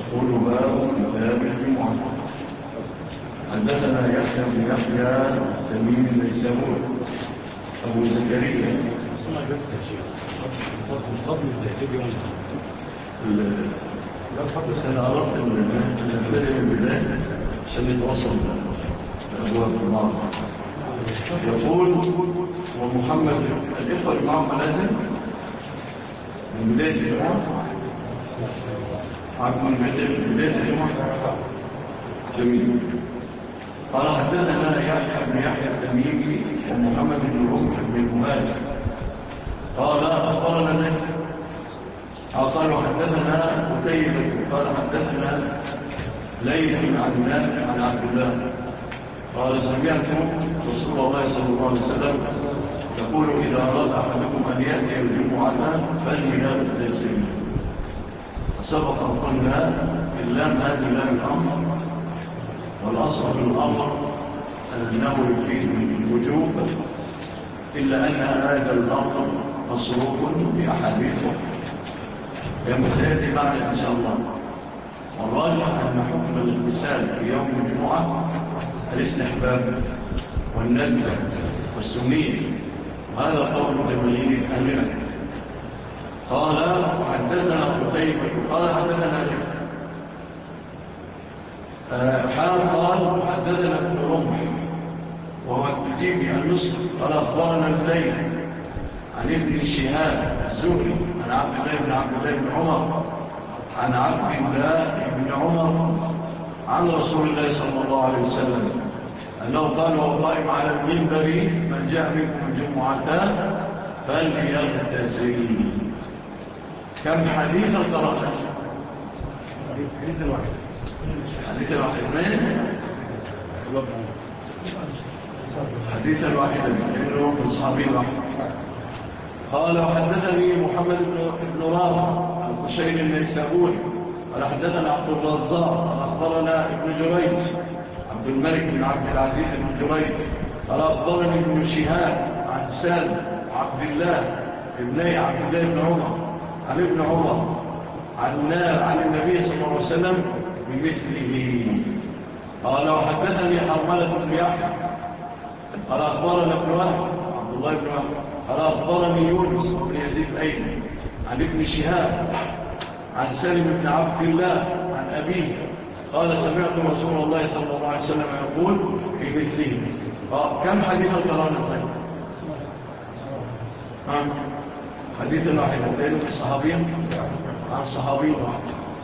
يقول باب كتاب الجمعة. حدثنا يحيى بن يحيى تميم النيسابوري أبو زكريا بس أنا أردت أن نبتدئ من البداية عشان نتوصل لأبواب النار. يقول ومحمد الإخوة الإمام منازل من بداية الجمعة من بداية الجمعة جميل. قال حدثنا يحيى بن يحيى التميمي ومحمد بن رمح بن المهاجر قال أخبرنا الليث قال حدثنا قتيبة قال حدثنا ليث عن نافع عن عبد الله قال سمعت رسول الله صلى الله عليه وسلم يقول إذا أراد أحدكم أن يأتي الجمعة فلينام التيسير. سبق أن قلنا اللام هذه لام الأمر، والأصل في الأمر أنه يفيد الوجوب، إلا أن هذا الأمر مصروف بأحاديثه كما سيأتي معنا إن شاء الله. والراجح أن حكم الاغتسال في يوم الجمعة الاستحباب والندب والسنية، وهذا قول جماهير أهلنا. قال وحدثنا قتيبة قال حدثنا قال حدثنا ابن رمح وهو التجيبي النصر قال أخبرنا الليل عن ابن شهاب الزهري عن عبد الله بن عمر عن عبد الله بن عمر عن رسول الله صلى الله عليه وسلم أنه قال وهو قائم على المنبر من جاء منكم الجمعة فليغتسل. كم حديثا قرأنا؟ حديث الواحد حديث الواحد لأنه من صحابي واحد. قال وحدثني محمد بن رافع القشيري النيسابوري قال حدثنا عبد الرزاق أخبرنا ابن جريج عبد الملك بن عبد العزيز بن جريج قال أخبرني ابن شهاب عن سالم عبد الله ابن عبد الله بن عمر عن ابن عمر عن النبي صلى الله عليه وسلم بمثله. قال وحدثني حرملة بن يحيى قال أخبرنا ابن وهب عبد الله بن وهب قال أخبرني يونس بن يزيد الأيلي عن ابن شهاب عن سالم بن عبد الله عن أبيه قال سمعت رسول الله صلى الله عليه وسلم يقول بمثله. كم حديث القرآن الثاني؟ حديث الواحد الثاني في الصحابية عن صحابي واحد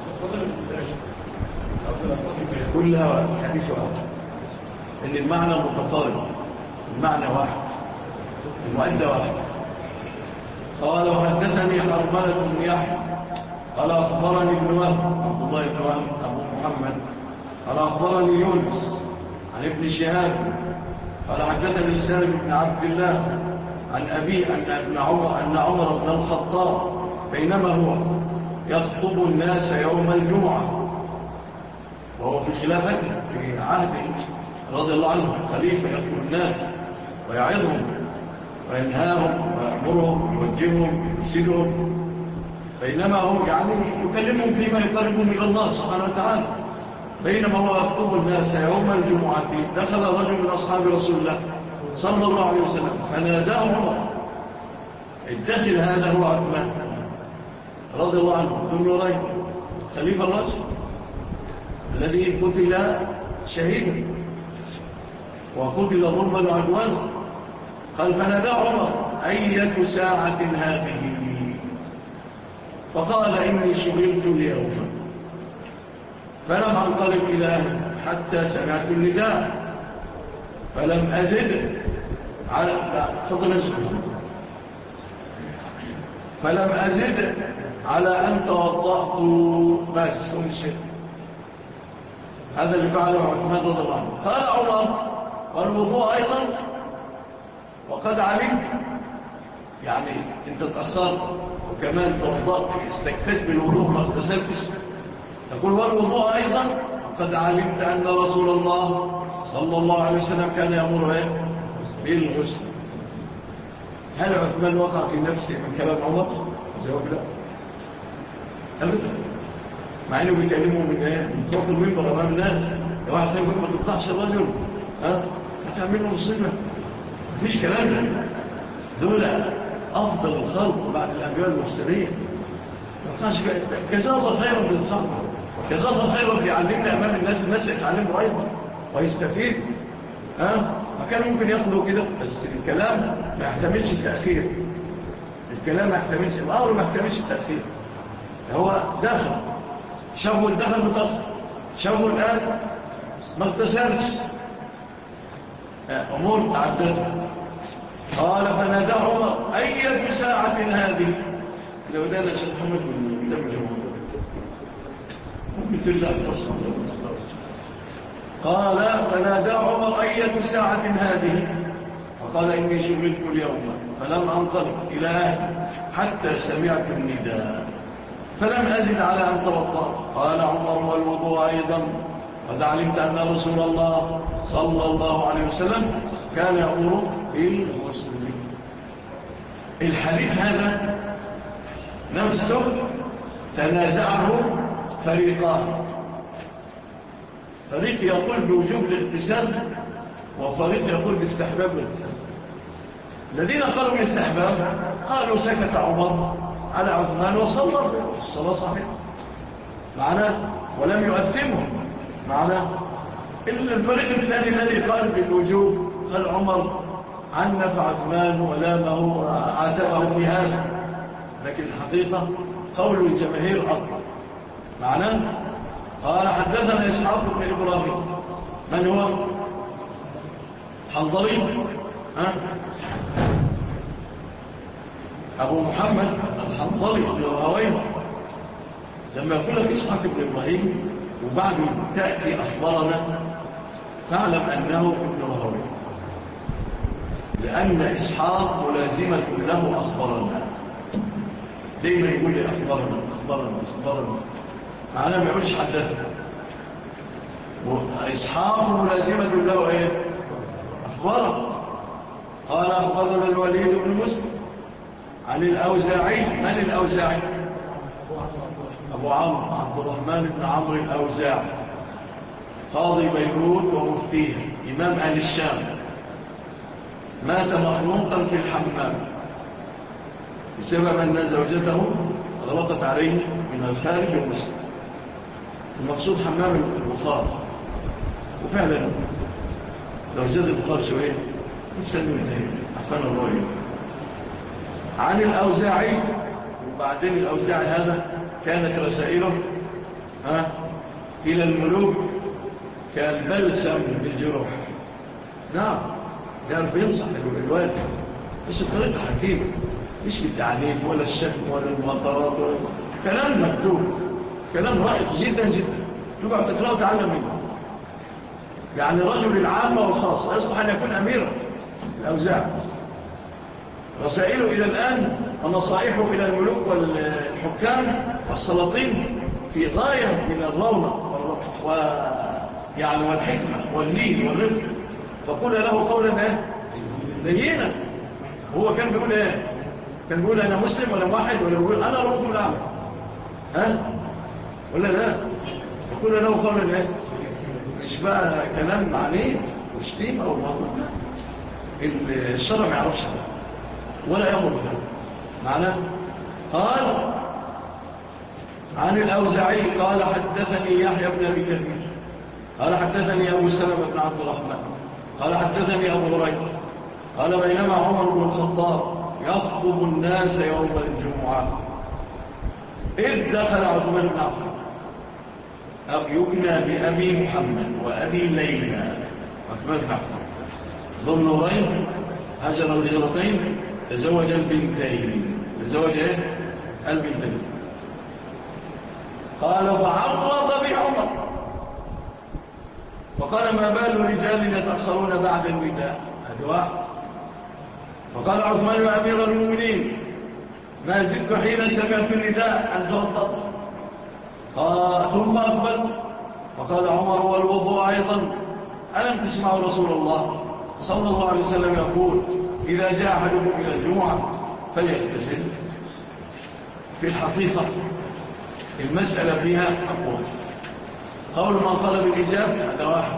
كلها حديث واحد، إن المعنى متقارب، المعنى واحد، المؤدى واحد. قال وحدثني حرملة بن يحيى قال أخبرني ابن وهب عبد الله بن وهب أبو محمد قال أخبرني يونس عن ابن شهاب قال حدثني سالم بن عبد الله عن أبي أن عمر بن الخطاب بينما هو يخطب الناس يوم الجمعة وهو في خلافته في عهده رضي الله عنه خليفة يخطب الناس ويعظهم وينهاهم ويأمرهم ويوجههم ويرشدهم، بينما هو يعني يكلمهم فيما يقربهم إلى الله سبحانه وتعالى. بينما هو يخطب الناس يوم الجمعة دخل رجل من أصحاب رسول الله صلى الله عليه وسلم فناداه عمر الداخل هذا هو عثمان رضي الله عنه ذو النورين خليفة الرجل الذي قتل شهيدا وقتل ظلما وعدوانا. قال فناداه عمر أية ساعة هذه؟ فقال إني شغلت اليوم فلم أنطلق إلى أهل حتى سمعت النداء فلم أزد على أن توضأت بس أمشي. هذا اللي فعله عثمان رضي الله عنه. قال عمر والوضوء أيضا وقد علمت، يعني انت تأخرت وكمان توضأت استكفت بالوضوء ما اغتسلتش. تقول والوضوء أيضا وقد علمت أن رسول الله صلى الله عليه وسلم كان يأمر بالغسل. هل عثمان وقع في نفسه من كلام عمر؟ جواب لا أبدا، مع انه بيكلموا من فوق المنبر امام الناس. لو واحد يقول ما تقطعش الرجل هتعملوا مصيبه. مفيش كلام ده. دول افضل الخلق بعد الانبياء المرسلين. جزاه الله خيرا بنصحنا، جزاه الله خيرا بيعلمنا امام الناس يتعلموا ايضا ويستفيد. ما كان ممكن ياخدوا كده، بس الكلام ما يحتملش التاخير. الكلام ما يحتملش، الامر ما يحتملش التاخير. هو دخل شافوا الدخل متاخر، شافوا الان ما اغتسلش، امور تعددت. قال فنادى عمر اية ساعة هذه. لو ده يا شيخ محمد بن كتاب ممكن ترجع التصل. قال فنادى عمر أية ساعة هذه. فقال إني شغلت اليوم فلم أنطلق إلى أهلي حتى سمعت النداء فلم أزد على أن توضأ. قال عمر والوضوء أيضا. قد علمت أن رسول الله صلى الله عليه وسلم كان يأمر بالغسل. الحديث هذا نفسه تنازعه فريقان. فريق يقول بوجوب الاغتسال، وفريق يقول باستحباب الاغتسال. الذين قالوا بالاستحباب قالوا سكت عمر على عثمان وصلى الصلاة صحيحة معناه ولم يؤثمه معناه. إلا الفريق الثاني الذي قال بالوجوب قال عمر عنف عثمان ولامه وعاتبه في هذا، لكن الحقيقة قول الجماهير أكبر معناه. قال حدثنا إسحاق بن إبراهيم. من هو؟ حنظلي أبو محمد الحنظلي بن راهويه. لما يقول لك إسحاق بن إبراهيم وبعد تأتي أخبارنا فاعلم أنه ابن راهويه، لأن إسحاق ملازمة له أخبارنا. دايما يقول لي أخبارنا أخبارنا أخبارنا معناه ما يقولش حدثنا. وإسحاق ملازمة له إيه؟ أخبارنا. قال أخبرنا الوليد بن مسلم عن الأوزاعي. من الأوزاعي؟ أبو عمرو عبد الرحمن بن عمرو الأوزاعي، قاضي بيروت ومفتيه، إمام أهل الشام، مات مخلوقا في الحمام بسبب أن زوجته غلطت عليه من الخارج والمسلم. المقصود حمام البخار، وفعلا لو زاد البخار شوية نستنوا انتهي أحسن الرؤية. عن الأوزاعي. وبعدين الأوزاعي هذا كانت رسائله إلى الملوك كالبلسم بالجروح. نعم يعرف ينصح الوالد بس بطريقة حكيمة، مش بالتعنيف ولا الشتم ولا المخاطرات ولا كلام مكتوب، كلام رائع جدا جدا تقعد تقرأ وتعلم منه. يعني رجل العامة والخاصة يصلح أن يكون أميرا. الأوزاع رسائله إلى الآن ونصائحه إلى الملوك والحكام والسلاطين في غاية من الرونق يعني والحكمة واللين والرفق. فقول له قولا لينا. هو كان بيقول ايه؟ كان بيقول انا مسلم ولا واحد ولا بيقول انا رب العالمين ولا لا؟ فقول له قولا ايه؟ مش بقى كلام معنيه وشتيمة او موضوع. الشرع ما يعرفش ولا يأمر بها معناه. قال عن الأوزاعي قال حدثني يحيى بن أبي كثير قال حدثني أبو سلمة بن عبد الرحمن قال حدثني أبو هريرة قال بينما عمر بن الخطاب يخطب الناس يوم الجمعة إذ دخل عثمان بن عفان يبنى بأبي محمد وأبي ليلى. عثمان بن عفان ضمن نورين هجر الهجرتين، تزوج البنتين. تزوج البنتين. قال فعرض بعمر فقال ما بال رجال يتأخرون بعد النداء. هذا واحد. فقال عثمان يا أمير المؤمنين ما زلت حين سمعت النداء أن توضأت. ثم أقبل فقال عمر والوضوء أيضا ألم تسمعوا رسول الله صلى الله عليه وسلم يقول إذا جاء أحدكم إلى الجمعة فليغتسل. في الحقيقة المسألة فيها أقوال. قول من قال بالإجاب هذا واحد،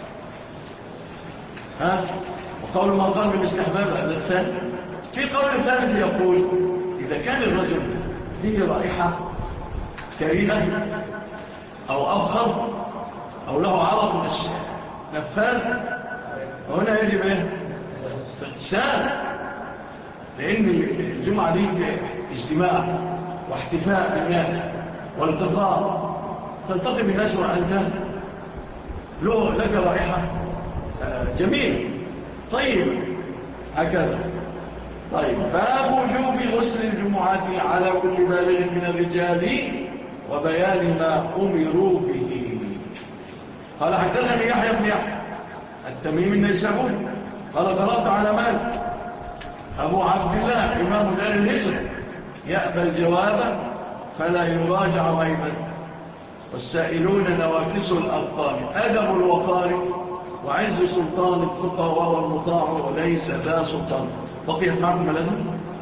وقول من قال بالاستحباب هذا الثاني. في قول ثالث يقول إذا كان الرجل فيه رائحة كريمة أو أبخر أو له عرق نفاذ، هنا يجب اغتسال، لأن الجمعة دي اجتماع واحتفاء بالناس والتقاء، تلتقي بالناس وأنت لك رائحة جميل طيب هكذا. طيب باب وجوب غسل الجمعة على كل بالغ من الرجال وبيان ما أمروا به. قال حدثني يحيى بن يحيى التميمي النيسابوري قال قرأت على مالك أبو عبد الله إمام دار الهجرة يأبى الجواب فلا يراجع غيبا، والسائلون نواكس الأبطال أدب الوقار وعز سلطان التقى وهو المطاع وليس ذا سلطان. بقيت معكم ملازم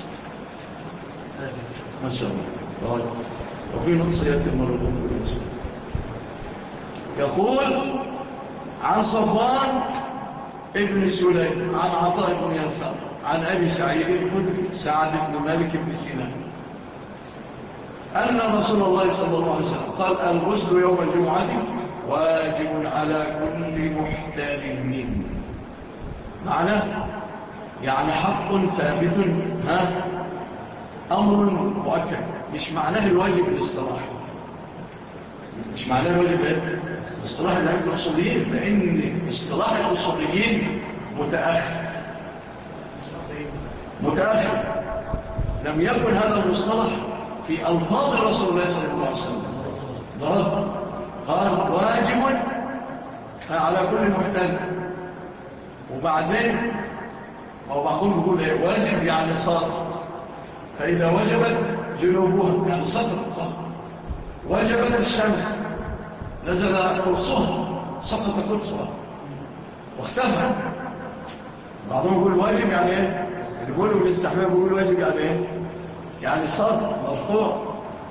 ما شاء الله. وفي نقص يتم الرقم. يقول عن صفوان ابن سليم عن عطاء بن يسار عن أبي سعيد الخدري سعد بن مالك بن سنان أن رسول الله صلى الله عليه وسلم قال الغسل يوم الجمعة واجب على كل محتلم. معناه يعني حق ثابت، أمر مؤكد، مش معناه الواجب الاصطلاح، مش معناه الواجب الاصطلاح اللي عند الأصوليين، لأن اصطلاح الأصوليين متأخر. لم يكن هذا المصطلح في ألفاظ رسول الله صلى الله عليه وسلم. قال واجب على كل محتل، وبعدين وبعضهم يقول واجب يعني صادق، فإذا وجبت جنوبها يعني سقط، وجبت الشمس نزل قرصها سقط قرصها واختفى. بعضهم يقول واجب يعني ايه، يقولوا بالاستحباب يقول واجب يعني ايه، يعني صادق مرفوع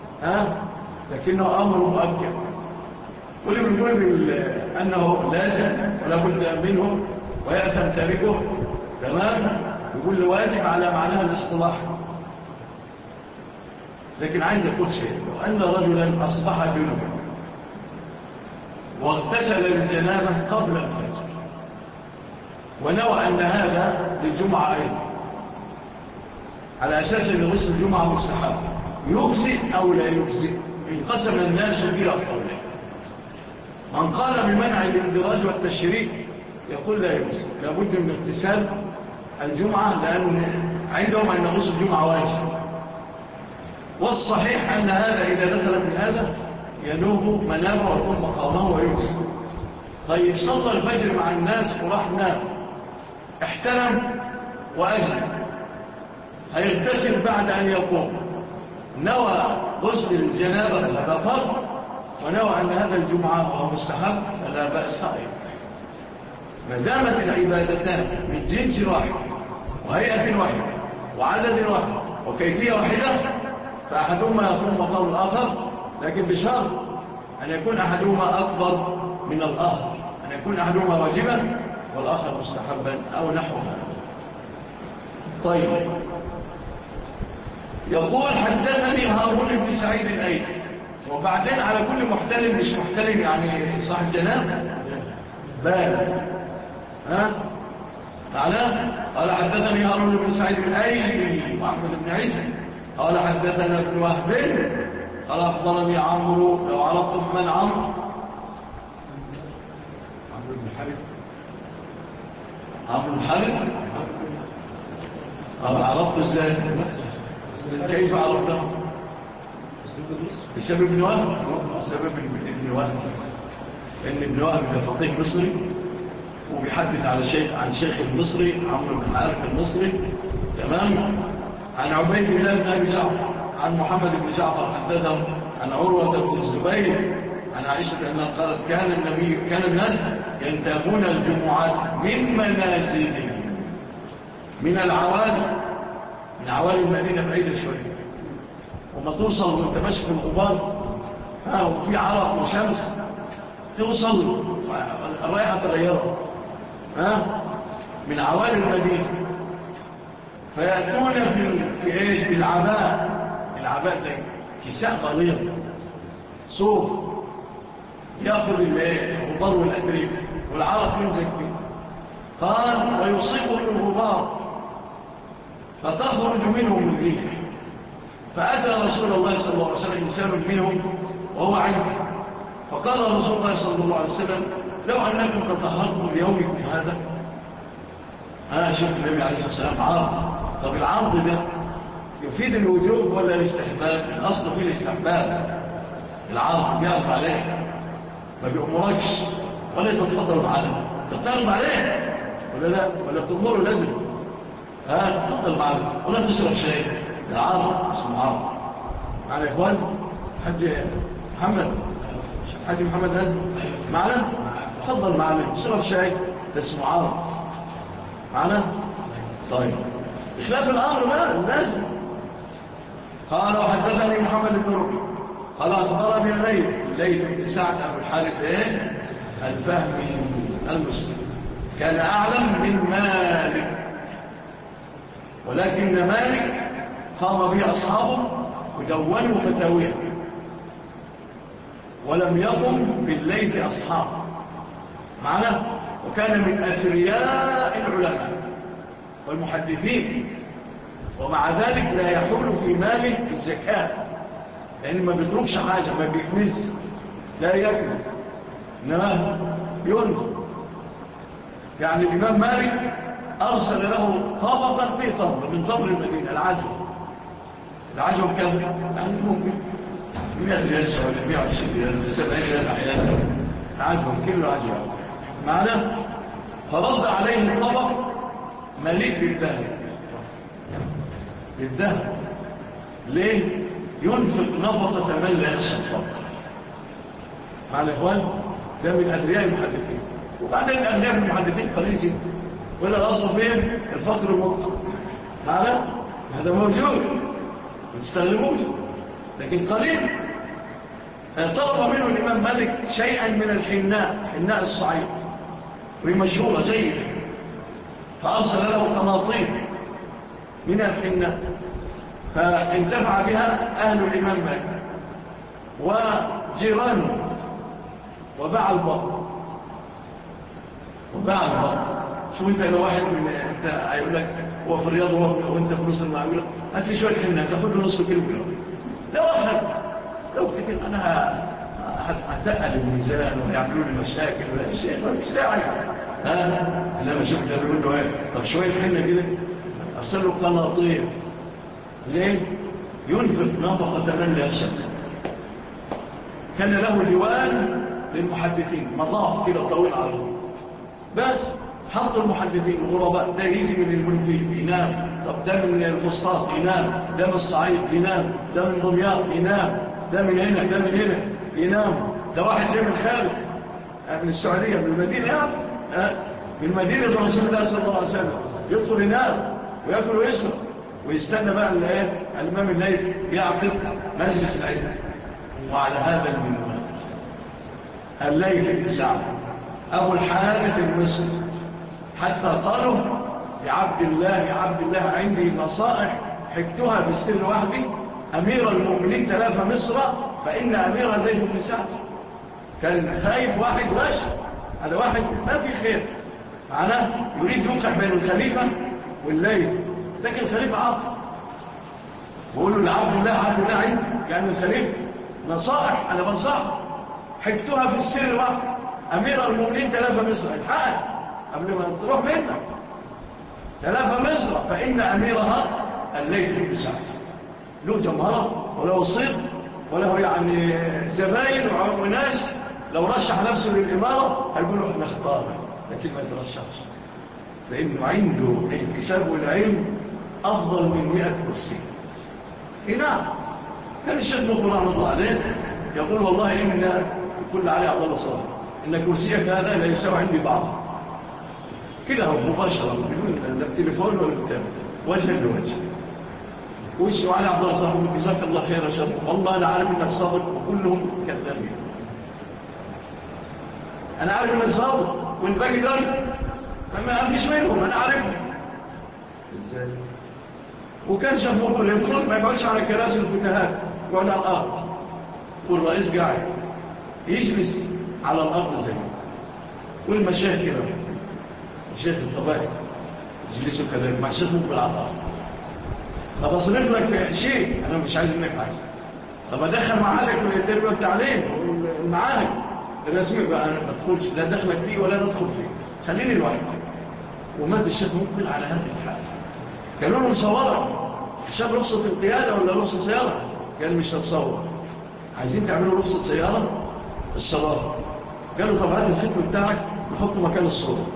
لكنه أمر مؤكد. واللي بيقول أنه لازم ولا بد منه ويأثم تاركه تمام، يقول واجب على معناها الاصطلاح. لكن عايز أقول شيء، لو أن رجلا أصبح جنوبا واغتسل الجنابة قبل الفجر ونوى أن هذا للجمعة أيضا على أساس أن غسل الجمعة مستحب، يجزئ أو لا يجزئ؟ انقسم الناس إلى قولين. من قال بمنع الاندراج والتشريك يقول لا يجزئ، لابد من اغتسال الجمعة، لأن عندهم أن غسل الجمعة واجب. والصحيح أن هذا إذا دخل في هذا ينوب منامه ويكون مقامه ويجزئ. طيب صلى الفجر مع الناس وراح نام، احترم وأجل، هيغتسل بعد أن يقوم، نوى غسل الجنابة هذا فرض، ونوى أن هذا الجمعة وهو مستحب فلا بأس عليه. ما دامت العبادتان من جنس واحد وهيئة واحدة وعدد واحد وكيفية واحدة، فأحدهما يقوم مقام الآخر، لكن بشرط أن يكون أحدهما أكبر من الآخر، أن يكون أحدهما واجبا والآخر مستحبا أو نحو هذا. طيب يقول حدثني هارون بن سعيد الأيلي، وبعدين على كل محتلم، مش محتلم يعني صاحب جناب بالغ، معناه قال حدثني هارون بن سعيد الأيلي وأحمد بن عيسى قال حدثنا ابن وهب قال أخبرني عمرو، لو عرفتم من عمرو بن حارث، عمرو بن حارث عرفت ازاي؟ كيف عرفته؟ بسبب ابن وهب، بسبب ابن وهب، ان ابن وهب ده فقيه مصري وبيحدث عن شيخ المصري عمرو بن حارث المصري تمام، عن عبيد الله بن ابي جعفر عن محمد بن جعفر حدثهم عن عروة بن الزبير عن عائشة أنها قالت كان الناس ينتابون الجمعات من منازلهم، من العوالي، من عوالي المدينة بعيدة شوية، وما توصل وانت ماشي في الغبار وفي عرق وشمس توصل الرائحة تغيرها من عوالي المدينة، فيأتون في العباء ده كساء غليظ صوف يأخذ الغبار والأدريب والعرق ينزل فيه. قال ويصيبهم الغبار فتخرج منهم الريح، فأتى رسول الله صلى الله عليه وسلم إنسان منهم وهو عنده، فقال رسول الله صلى الله عليه وسلم لو أنكم تطهرتم ليومكم هذا. شوف النبي عليه الصلاة والسلام عرض. طب العرض ده يفيد الوجوب ولا الاستحباب؟ الأصل فيه الاستحباب. العرض بيعرض عليه ما بيأمركش ولا يتفضل معنا، تتعرض عليه ولا لا، ولا بتأمره لازم تفضل معنا ولا تشرب شيء. العرض اسمه عرض. معنا يا إخوان حاج محمد هذا معنا، تفضل معنا تشرب شيء، ده اسمه عرض معنا. طيب إخلاف الأمر بقى لازم. قال وحدثني محمد بن ربي قال أخبرني الليث بن سعد أبو الحارث الفهمي المسلم كان أعلم من مالك، ولكن مالك قام به أصحابه ودونوا فتاويه، ولم يقم بالليث أصحابه معنا. وكان من أثرياء العلماء والمحدثين، ومع ذلك لا يحول في ماله الزكاة، لأنه ما بيتركش حاجة، ما بيكنز، لا يكنز، إنما ينفق. يعني الإمام مالك أرسل له طبقا في طبق من طبق المدينة العجوة كم؟ يعني ممكن 100 ريال ولا 120 ريال 70 ريال أحيانا العجوة كله عجوة معنا. فرد عليه الطبق مليء بالذهب. ليه؟ ينفق نفقة من لا يخشى الفقر. معنا إخوان ده من أدرياء المحدثين. وبعدين أدرياء المحدثين قليل جدا، ولا الأصل فين الفقر المطلق معنا. هذا موجود ما تستغلموش، لكن قليل. طلب منه الإمام مالك شيئا من حناء الصعيد، وهي مشهورة جيدة، فأرسل له قناطير من الحناء، فانتفع بها أهل الإمام مالك وجيرانه، وباع البقر. شو انت لو واحد من انت هيقول لك هو في الرياض وانت في مصر معقوله هات لي شويه حنه تاخد له نص كيلو. لو كتير انا هتقل الميزان ويعملوا لي مشاكل ولا شيء مش داعي. انا بشوف ده بيقول له طب شويه حنه كده ارسل له قناطير. ليه؟ ينفق نفقه من لا يخشى. كان له ديوان للمحدثين مطاف كده طويل عريض، بس حط المحدثين الغرباء، ده يجي من المنفي ينام، طب ده من الفسطاط ينام، ده من الصعيد ينام، ده من دمياط ينام، ده من هنا ده من هنا ينام، ده واحد زي من خالد من السعودية من المدينة من مدينة رسول الله صلى الله عليه وسلم يدخل ينام ويأكل ويشرب ويستنى بقى الإمام الليث يعقد مجلس العلم. وعلى هذا المنوال الليث بن سعد أبو الحارث المصري حتى قالوا لعبد الله عندي نصائح حكتها في السر وحدي أمير المؤمنين تلاف مصر فإن أمير الليث بن سعد. كان خايف واحد واشي، هذا واحد ما في خير معناه يريد يوقع بين الخليفة والليث، لكن الخليفة عاطل بقول له لعبد الله عندي يعني الخليفة نصائح أنا بنصح حكتها في السر وحدي أمير المؤمنين تلاف مصر الحق قبل ما تروح منك تلاف مصر فإن أميرها الليث بن سعد له جمهرة وله صيد وله يعني زباين وناس لو رشح نفسه للإمارة هيقولوا احنا اختارنا، لكن ما يترشحش لأنه عنده الكتاب والعلم أفضل من 100 كرسي. نعم كان الشيخ نقول رحمه الله عليه يقول والله إن كل عليه عبد الله صالح إن كرسيك هذا لا يساوي عندي بعض كده هو مباشرة بدون لا تليفون ولا كتاب وجه لوجه. وشه على عبد الله صاحبه جزاك الله خير يا شباب، والله أنا عارف إنك صادق وكلهم كذابين. أنا عارف إنك صادق والباقي دول ما فيش منهم، أنا عارفهم. إزاي؟ وكان شافوه اللي يدخل ما يقعدش على كراسي الفتهات، يقعد على الأرض، والرئيس قاعد يجلس على الأرض زي والمشايخ كده، الشيخ الطبائع يجلسوا كذلك مع الشيخ مقبل على الأرض. طب أصرف لك شيء، أنا مش عايز منك حاجة. طب أدخل معاك التربية والتعليم والمعاهد الرسمي بقى، أنا ما أدخلش، لا دخلك فيه ولا ندخل فيه، خليني لوحدي. ومات الشيخ مقبل على هذه الحالة. قالوا له نصورك، شاب رخصة القيادة ولا رخصة سيارة؟ قال مش هتصور. عايزين تعملوا رخصة سيارة؟ الصلاة. قالوا طب هذا الختم بتاعك نحطه مكان الصورة.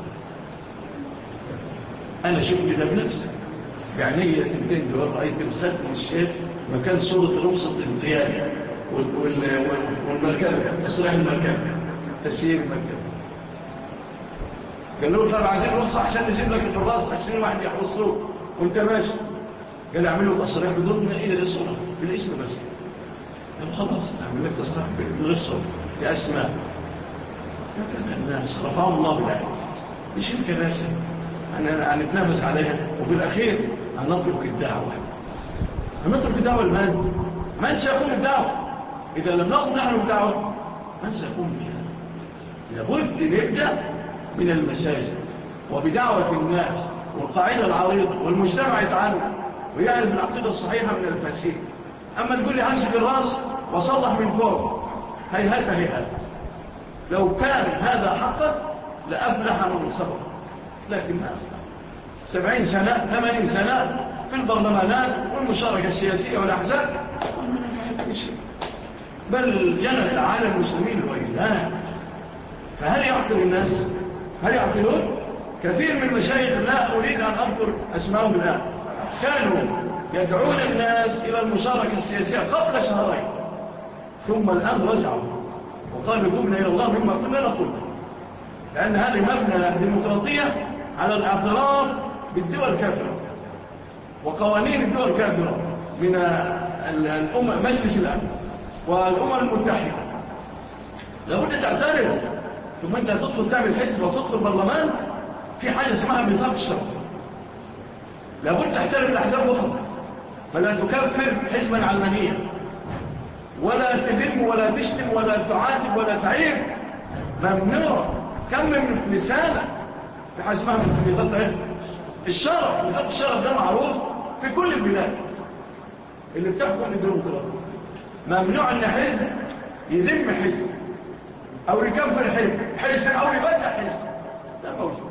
أنا شفت ده بنفسي يعني هي تنتين دول، رأيت الختم الشيخ مكان صورة رخصة القيادة والمركبة، تصريح المركبة، تسيير المركبة. قالوا طب عايزين رخصة عشان نجيب لك في الراس 20 واحد يحرصوه وانت ماشي. قال اعملوا تصريح بدون ايه الصورة بالاسم بس. قال خلاص اعمل لك تصريح بالغير صورة بأسماء. هكذا الناس رفعهم الله بالعلم. مش الكراسة هنتنافس عليها، وفي الأخير هنترك الدعوة. هنترك الدعوة لمن؟ من سيقوم الدعوة؟ إذا لم نقم نحن الدعوة من سيقوم بها؟ لابد نبدأ من المساجد وبدعوة الناس والقاعدة العريضة، والمجتمع يتعلم ويعرف العقيدة الصحيحة من الفاسد. أما تقول لي همسك الرأس وصلح من فوق، هيهات. لو كان هذا حقا لأفلح من صبر، لكن 70 سنة 80 سنة في البرلمانات والمشاركة السياسية والأحزاب بل جنت على المسلمين الويلان. فهل يعقل الناس؟ هل يعقلون؟ كثير من المشايخ لا أريد أن أذكر أسمائهم الآن كانوا يدعون الناس إلى المشاركة السياسية قبل شهرين، ثم الآن رجعوا وقالوا تبنا إلى الله مما كنا نقول، لأن هذه مبنى ديمقراطية على الاعتراف بالدول الكافرة وقوانين الدول الكافرة من مجلس الأمن والأمم المتحدة. لابد تعترف، ثم أنت تدخل تعمل حزب وتدخل برلمان في حاجة اسمها ميثاق الشرع. لابد تحترم الأحزاب فقط، فلا تكفر حزبا علمانيا ولا تذم ولا تشتم ولا تعاتب ولا تعيب، ممنوع. كم من لسانك في حاجة اسمها ميثاق الشرع. ميثاق الشرع ده معروف في كل البلاد اللي بتحكم الديمقراطية. ممنوع ان حزب يذم حزب او يكفر حزب او يبدع حزب، ده موجود.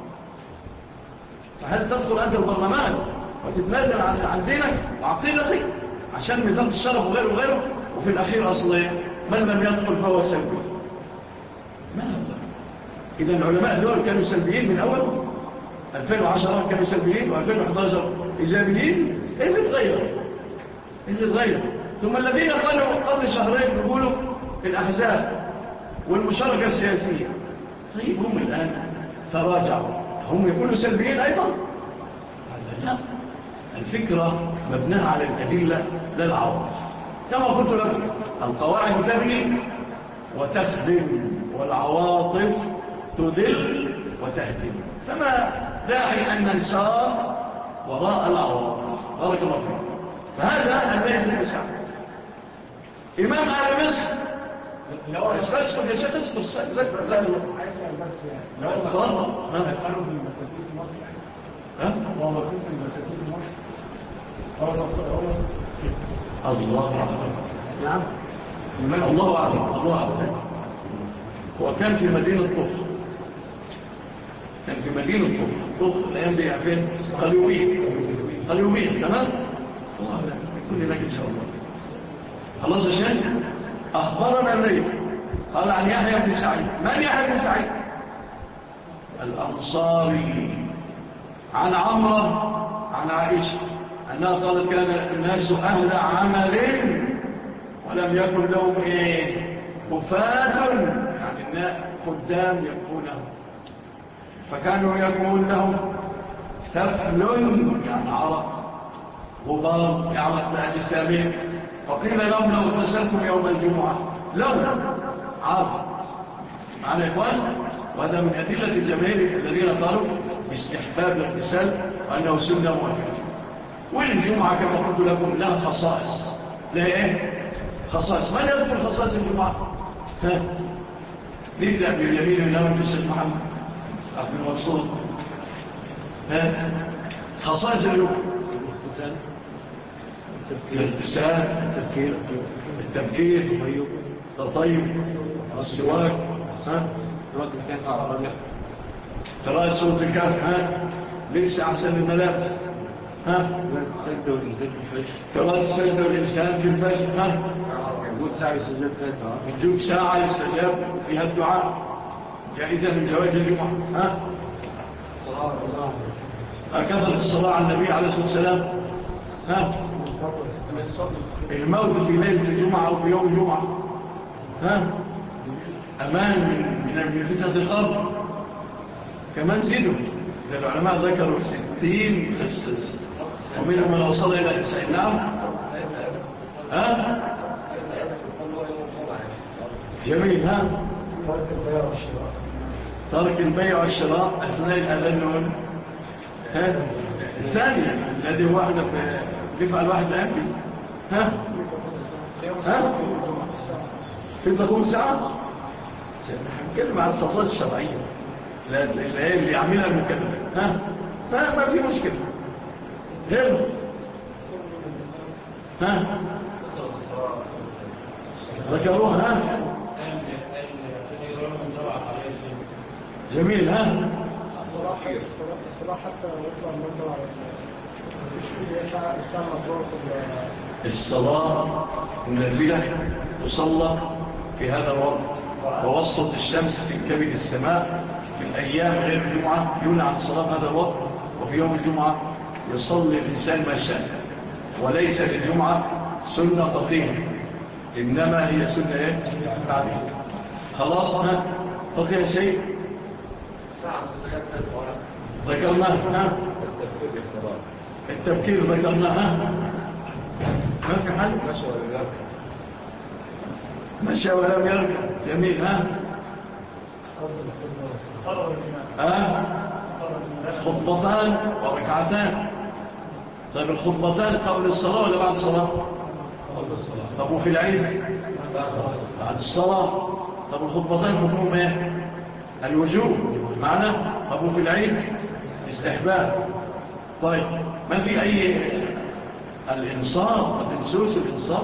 فهل تدخل أنت البرلمان وتتنازل عن دينك وعقيدتك عشان ميثاق الشرف وغيره وفي الأخير أصلي من لم يدخل فهو سلبي؟ ما هذا؟ إذا العلماء دول كانوا سلبيين من أول 2010 كانوا سلبيين و2011 إيجابيين. إيه اللي تغير؟ ثم الذين قالوا قبل شهرين يقولوا الأحزاب والمشاركة السياسية، طيب هم الآن تراجعوا، هم يكونوا سلبيين أيضا؟ هذا لا. الفكرة مبناها على الأدلة لا العواطف. كما قلت لكم القواعد تبني وتخدم والعواطف تذل وتهدم، فما داعي أن ننسار وراء العواطف. بارك الله فيكم. فهذا الليل بن سعد إمام أهل مصر. لو أسفل يا شيخ اصبر ذكر عايز بس يعني لو قالوا في المساجد في مصر هو مكتوب في المساجد في مصر هو الله أعلم. نعم الله أعلم. هو كان في مدينة طف الأيام دي عارفين قليوبية تمام. الله أعلم كل ذلك إن شاء الله. خلاص يا شيخ. أخبرنا الليل قال عن يحيى بن سعيد. من يحيى بن سعيد؟ الأنصاري. عن عمرة عن عائشة أنها قالت كان الناس أهل عمل ولم يكن لهم كفاة، يعني خدام يكفونه، فكانوا يكون لهم تفل يعني عرق غبار يعلق بأجسامهم، وقيل لهم لو اغتسلتم يوم الجمعة لو عرض معنا إخوان. وهذا من أدلة الجماهير الذين قالوا باستحباب الاغتسال وأنه سنة مؤكدة. والجمعة كما قلت لكم لها خصائص. لها إيه؟ خصائص. من يذكر خصائص الجمعة؟ نبدأ باليمين الأول بالشيخ محمد عبد المنصور. خصائص الجمعة: الاغتسال، التبكير، التطيب، السواك، قراءة سورة الكهف، ليس أحسن الملابس، قراءة السجدة والإنسان في الفجر، وجود ساعة يستجاب فيها الدعاء جائزة من جواز الجمعة، كثرة الصلاة على النبي عليه الصلاة والسلام، الموت في ليلة الجمعة أو في يوم الجمعة، أمان من فتنة القبر. كمان زيدوا العلماء ذكروا 60 خصيص ومنهم من وصل إلى 90. نعم. جميل. ترك البيع والشراء أثناء الأذان الثاني الذي هو احنا بيفعل واحد أمبي في تقوم ساعة. نتكلم عن الخصائص الشرعية اللي يعملها المكلف. ما في مشكلة. غيره ذكروها. جميل. الصلاة حتى يطلع المنطقة على الصلاة النافلة تصلى في هذا الوقت ووسط الشمس في كبد السماء. في الأيام غير الجمعة يمنع عن الصلاة هذا الوقت، وفي يوم الجمعة يصلي الإنسان ما شاء. وليس للجمعة سنة قطعية، إنما هي سنة بعدين. خلاص. بقي شيء ذكرناه. التفكير ذكرناه. ما في حل. مشى ولم يركع. جميل. خطبتان وركعتان. طيب الخطبتان قبل الصلاة ولا بعد الصلاة؟ قبل الصلاة. طب وفي العيد؟ بعد الصلاة. طب الخطبتان حكمهم ايه؟ الوجوب معنا. طب وفي العيد؟ استحباب. طيب ما في أي الإنصاب؟ ما تنسوش الإنصاب.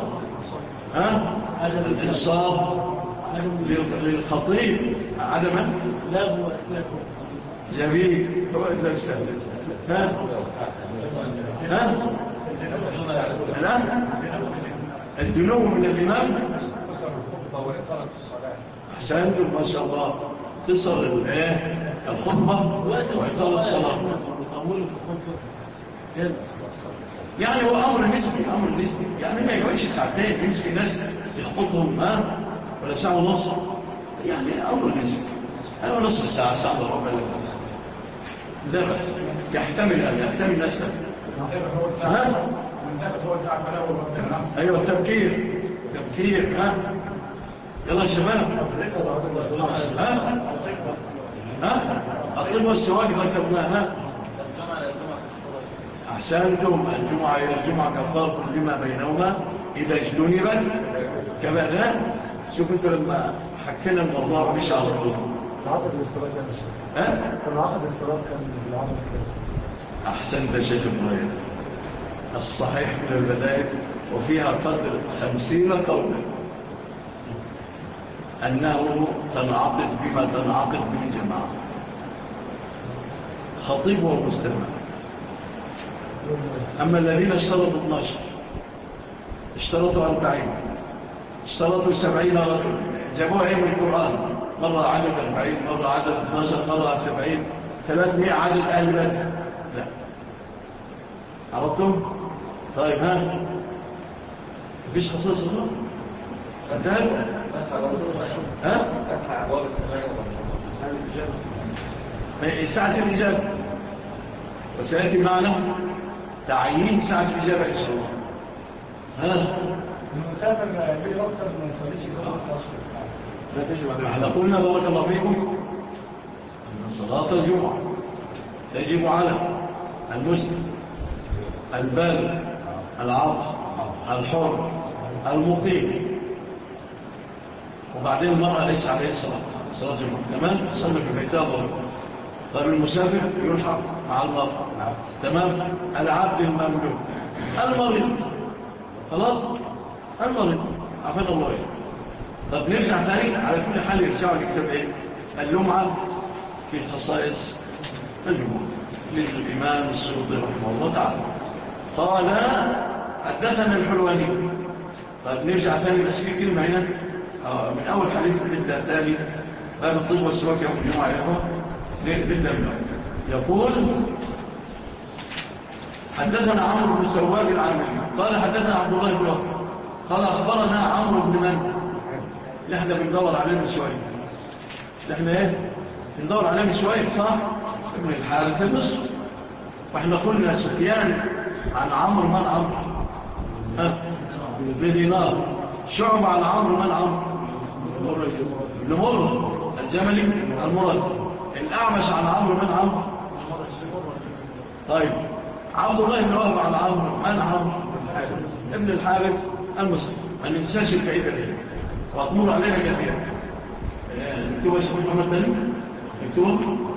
الإنصاب للخطيب عدما لا هو جميل. هو إذا استهل الدنو من الإمام. أحسنتم ما شاء الله. تصل الخطبة وإطالة الصلاة. يعني هو أمر نسبي. يعني ما يقعدش ساعتين يمسك الناس يخططهم ولا ساعة ونص. يعني أمر نسبي. أنا نصف ساعة، ساعة وربع لا بس يحتمل نسبة. أيوة التبكير. يلا يا شباب. الطب والسواك ذكرناها. أحسنتم. الجمعة إلى الجمعة كفارة لما بينهما إذا اجتنبت كبأنا. شوف انت لما حكينا الموضوع مش على طول. العقد الاستراء كان العقد الاستراء كان بالعقد كده. أحسنت يا شيخ إبراهيم. الصحيح من البدائل وفيها قدر 50 قولا أنه تنعقد بما تنعقد به الجماعة، خطيب ومستمع. أما الذين اشترطوا 12، اشترطوا 40، اشترطوا 70 رجل، جابوها ايه من القرآن؟ مرة عدد 40، مرة عدد 12، مرة 70، 300 عدد أهل بدر. لا عرفتم؟ طيب مفيش خصوص الله؟ انتهى؟ ساعة الإجابة وسيأتي معنا تعيين ساعة الإجابة إن شاء الله. المسافر ليه أكثر ما يصليش لا تجب. احنا قلنا بارك الله فيكم أن صلاة الجمعة تجب على المسلم البالغ العاقل الحر المقيم، وبعدين المرأة ليس عليه صلاة الجمعة تمام، تصلي في بيتها ضروري. طيب المسافر يلحق مع المرأة تمام. العبد المملوك المريض خلاص المريض عفان الله إيه. طب نرجع تاني على كل حال يرجعوا لكتاب ايه اللمعة في خصائص الجمعة للإمام السيوطي رحمه الله تعالى. قال حدثنا الحلواني. طيب نرجع تاني بس في كلمة هنا من أول حديث نبدأ تاني باب الطب والسواك يوم الجمعة نبدأ منه. يقول حدثنا عمرو بن سواد العامري قال حدثنا عبد الله بن وهب قال أخبرنا عمرو بن من اللي احنا بندور عليه من شوية، اللي احنا ايه بندور عليه من شوية صح؟ ابن الحارث المصري. واحنا قلنا سفيان عن عمرو من عمرو بدينار، شعب عن عمرو من عمرو بن مرة الجملي المرد، الأعمش عن عمرو من عمرو. طيب عبد الله بن وهب عن عمرو من عمرو ابن الحارث المصري. ما ننساش الفائدة دي وأطمر عليها كثيرا. اكتبوا اسم محمد تاني، اكتبوا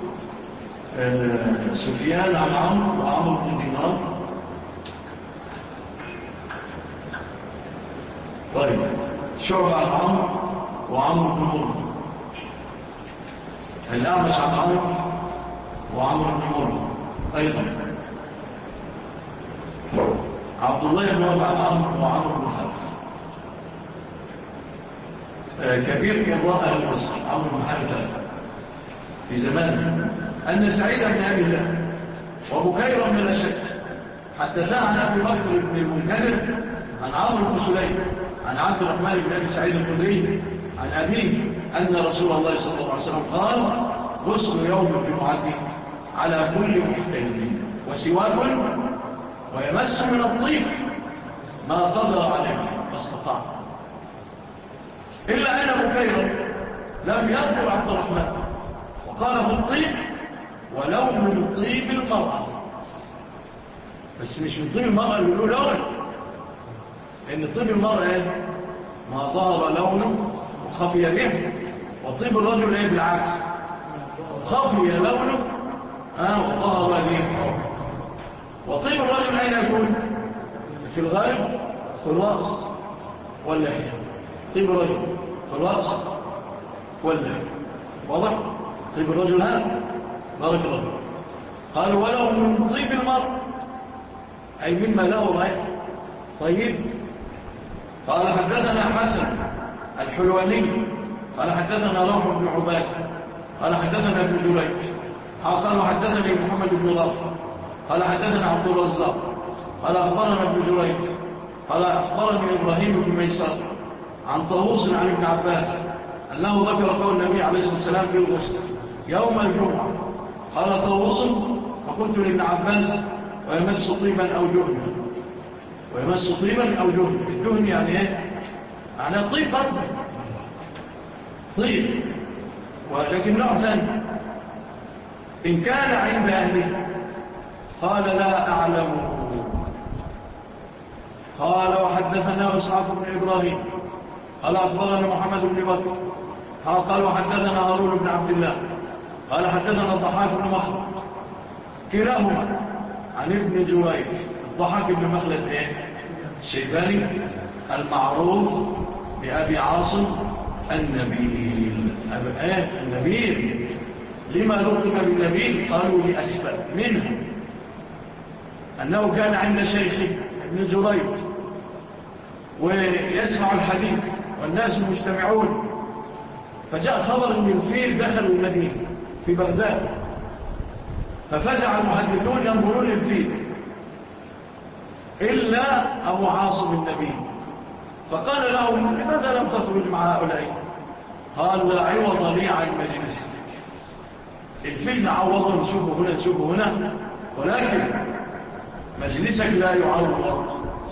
سفيان عن عمرو وعمرو بن دينار. طيب شعب عن عمرو وعمرو بن مرة، الأعمش عن عمرو وعمرو بن مرة أيضا، عبد الله بن وهب عن عمرو وعمرو بن حارث. كبير قراء أهل مصر عمرو بن حارث في زمان أن سعيد بن أبي الله وبكير من الأشد حدثا عن أبي بكر بن المنكدر عن عمرو بن سليم عن عبد الرحمن بن أبي سعيد الخدري عن أبيه أن رسول الله صلى الله عليه وسلم قال غسل يوم الجمعة على كل محتل وسواك ويمس من الطيب ما قدر عليه ما استطاع، إلا أن بكيرا لم يذكر عبد الرحمن وقال هو الطيب ولو من طيب المرأة، بس مش من طيب المرأة اللي يقولوا لون، لأن طيب المرأة ايه ما ظهر لونه وخفي ريحه، وطيب الرجل ايه بالعكس خفي لونه وظهر ريحه. وطيب الرجل أين يكون في الغالب في الرأس واللحية، طيب الرجل في الرأس واللحية واضح. طيب الرجل هذا بارك الله قال ولو من طيب المرء أي مما له رأي طيب. قال حدثنا حسن الحلواني قال حدثنا روح بن عباد قال حدثنا ابن جريج قال حدثني محمد بن رافع قال حدثنا عبد الرزاق قال أخبرنا ابن جريج قال أخبرني إبراهيم بن ميسر عن طاووس عن ابن عباس أنه ذكر قول النبي عليه الصلاة والسلام في الغسل يوم الجمعة. قال طاووس فقلت لابن عباس ويمس طيبا أو جهنا، ويمس طيبا أو جهنا، الجهن يعني ايه معناه طيب برضه طيب ولكن نوع ثاني. إن كان عند أهله قال لا أعلمه. قال وحدثنا إسحاق بن إبراهيم قال أخبرنا محمد بن بكر قال وحدثنا هارون بن عبد الله قال حدثنا الضحاك بن مخلد كلاهما عن ابن جريج. الضحاك بن مخلد الشيباني المعروف بأبي عاصم النبيل. النبيل لما لقب بالنبيل؟ قالوا لأسباب منها أنه كان عند شيخه ابن جريج ويسمع الحديث والناس مجتمعون، فجاء خبر أن الفيل دخلوا المدينة في بغداد، ففزع المحدثون ينظرون الفيل إلا أبو عاصم النبي، فقال لهم لماذا لم تخرج مع هؤلاء؟ قال لا عوض لي عن مجلسك. الفيل عوضا نشوفه هنا نشوفه هنا، ولكن مجلسك لا يعوض.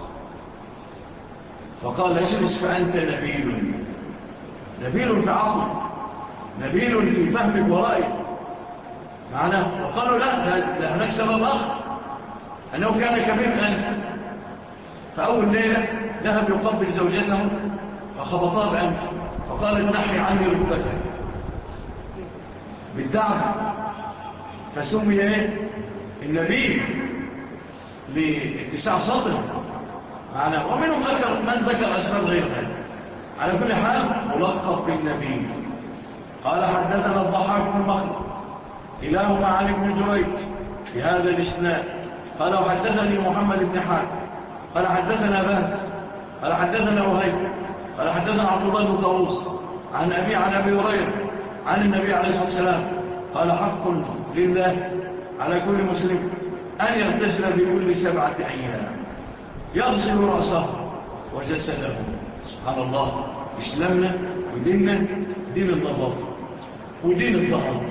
فقال اجلس فأنت نبيل في عقلك، نبيل في فهمك ورأيك معنا. وقالوا لا هناك سبب آخر، أنه كان كبير أنت. فأول ليلة ذهب يقبل زوجته فخبطها بأنف، فقالت نحي عني ركبتك بالدعم. فسمي النبي لاتساع صدره معنا. ومنهم من ذكر أسباب غير ذلك. على كل حال ملقب بالنبي. قال حدثنا الضحاك بن مخلد كلاهما عن ابن جريج في هذا الإسناد. قال حدثني محمد بن حاتم قال حدثنا باز قال حدثنا وهيب قال حدثنا عبد الله بن طاووس عن أبي هريرة عن النبي عليه الصلاة والسلام قال حق لله على كل مسلم أن يغتسل بكل 7 أيام، يغسل رأسه وجسده. سبحان الله، إسلامنا وديننا دين النظافة ودين الطهارة.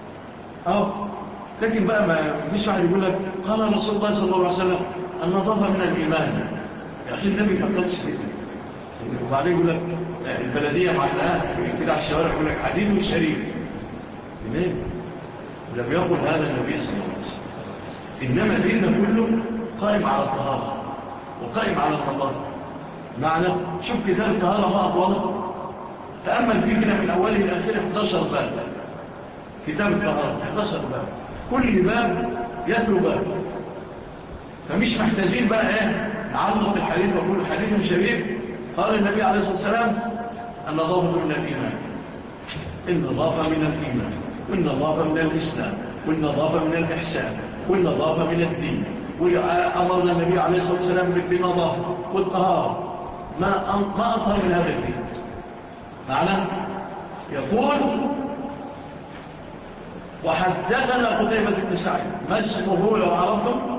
لكن بقى ما فيش واحد يقول لك قال رسول الله صلى الله عليه وسلم النظافة من الإيمان. يا أخي النبي ما قالش كده. وبعدين يقول لك البلدية معلقة كده على الشوارع يقول لك حديد وشريف. ليه؟ لم يقل هذا النبي صلى الله عليه وسلم. إنما ديننا كله قائم على الطهارة وقائم على النظافة. معنى شوف كتاب الطهارة ما أطوله، تأمل فيه كده من أوله إلى آخره 11 باب. كتاب الطهارة 11 باب، كل باب يتلو باب. فمش محتاجين بقى نعلق الحديث وكل حديث شريف. قال النبي عليه الصلاة والسلام النظافة من الإيمان، النظافة من الإيمان، والنظافة من الإسلام، والنظافة من الإحسان، والنظافة من الدين. وأمرنا النبي عليه الصلاة والسلام بالنظافة والطهارة. ما أطهر من هذا الدين. معنى يقول وحدثنا قتيبة بن سعيد. ما اسمه لو عرفتم؟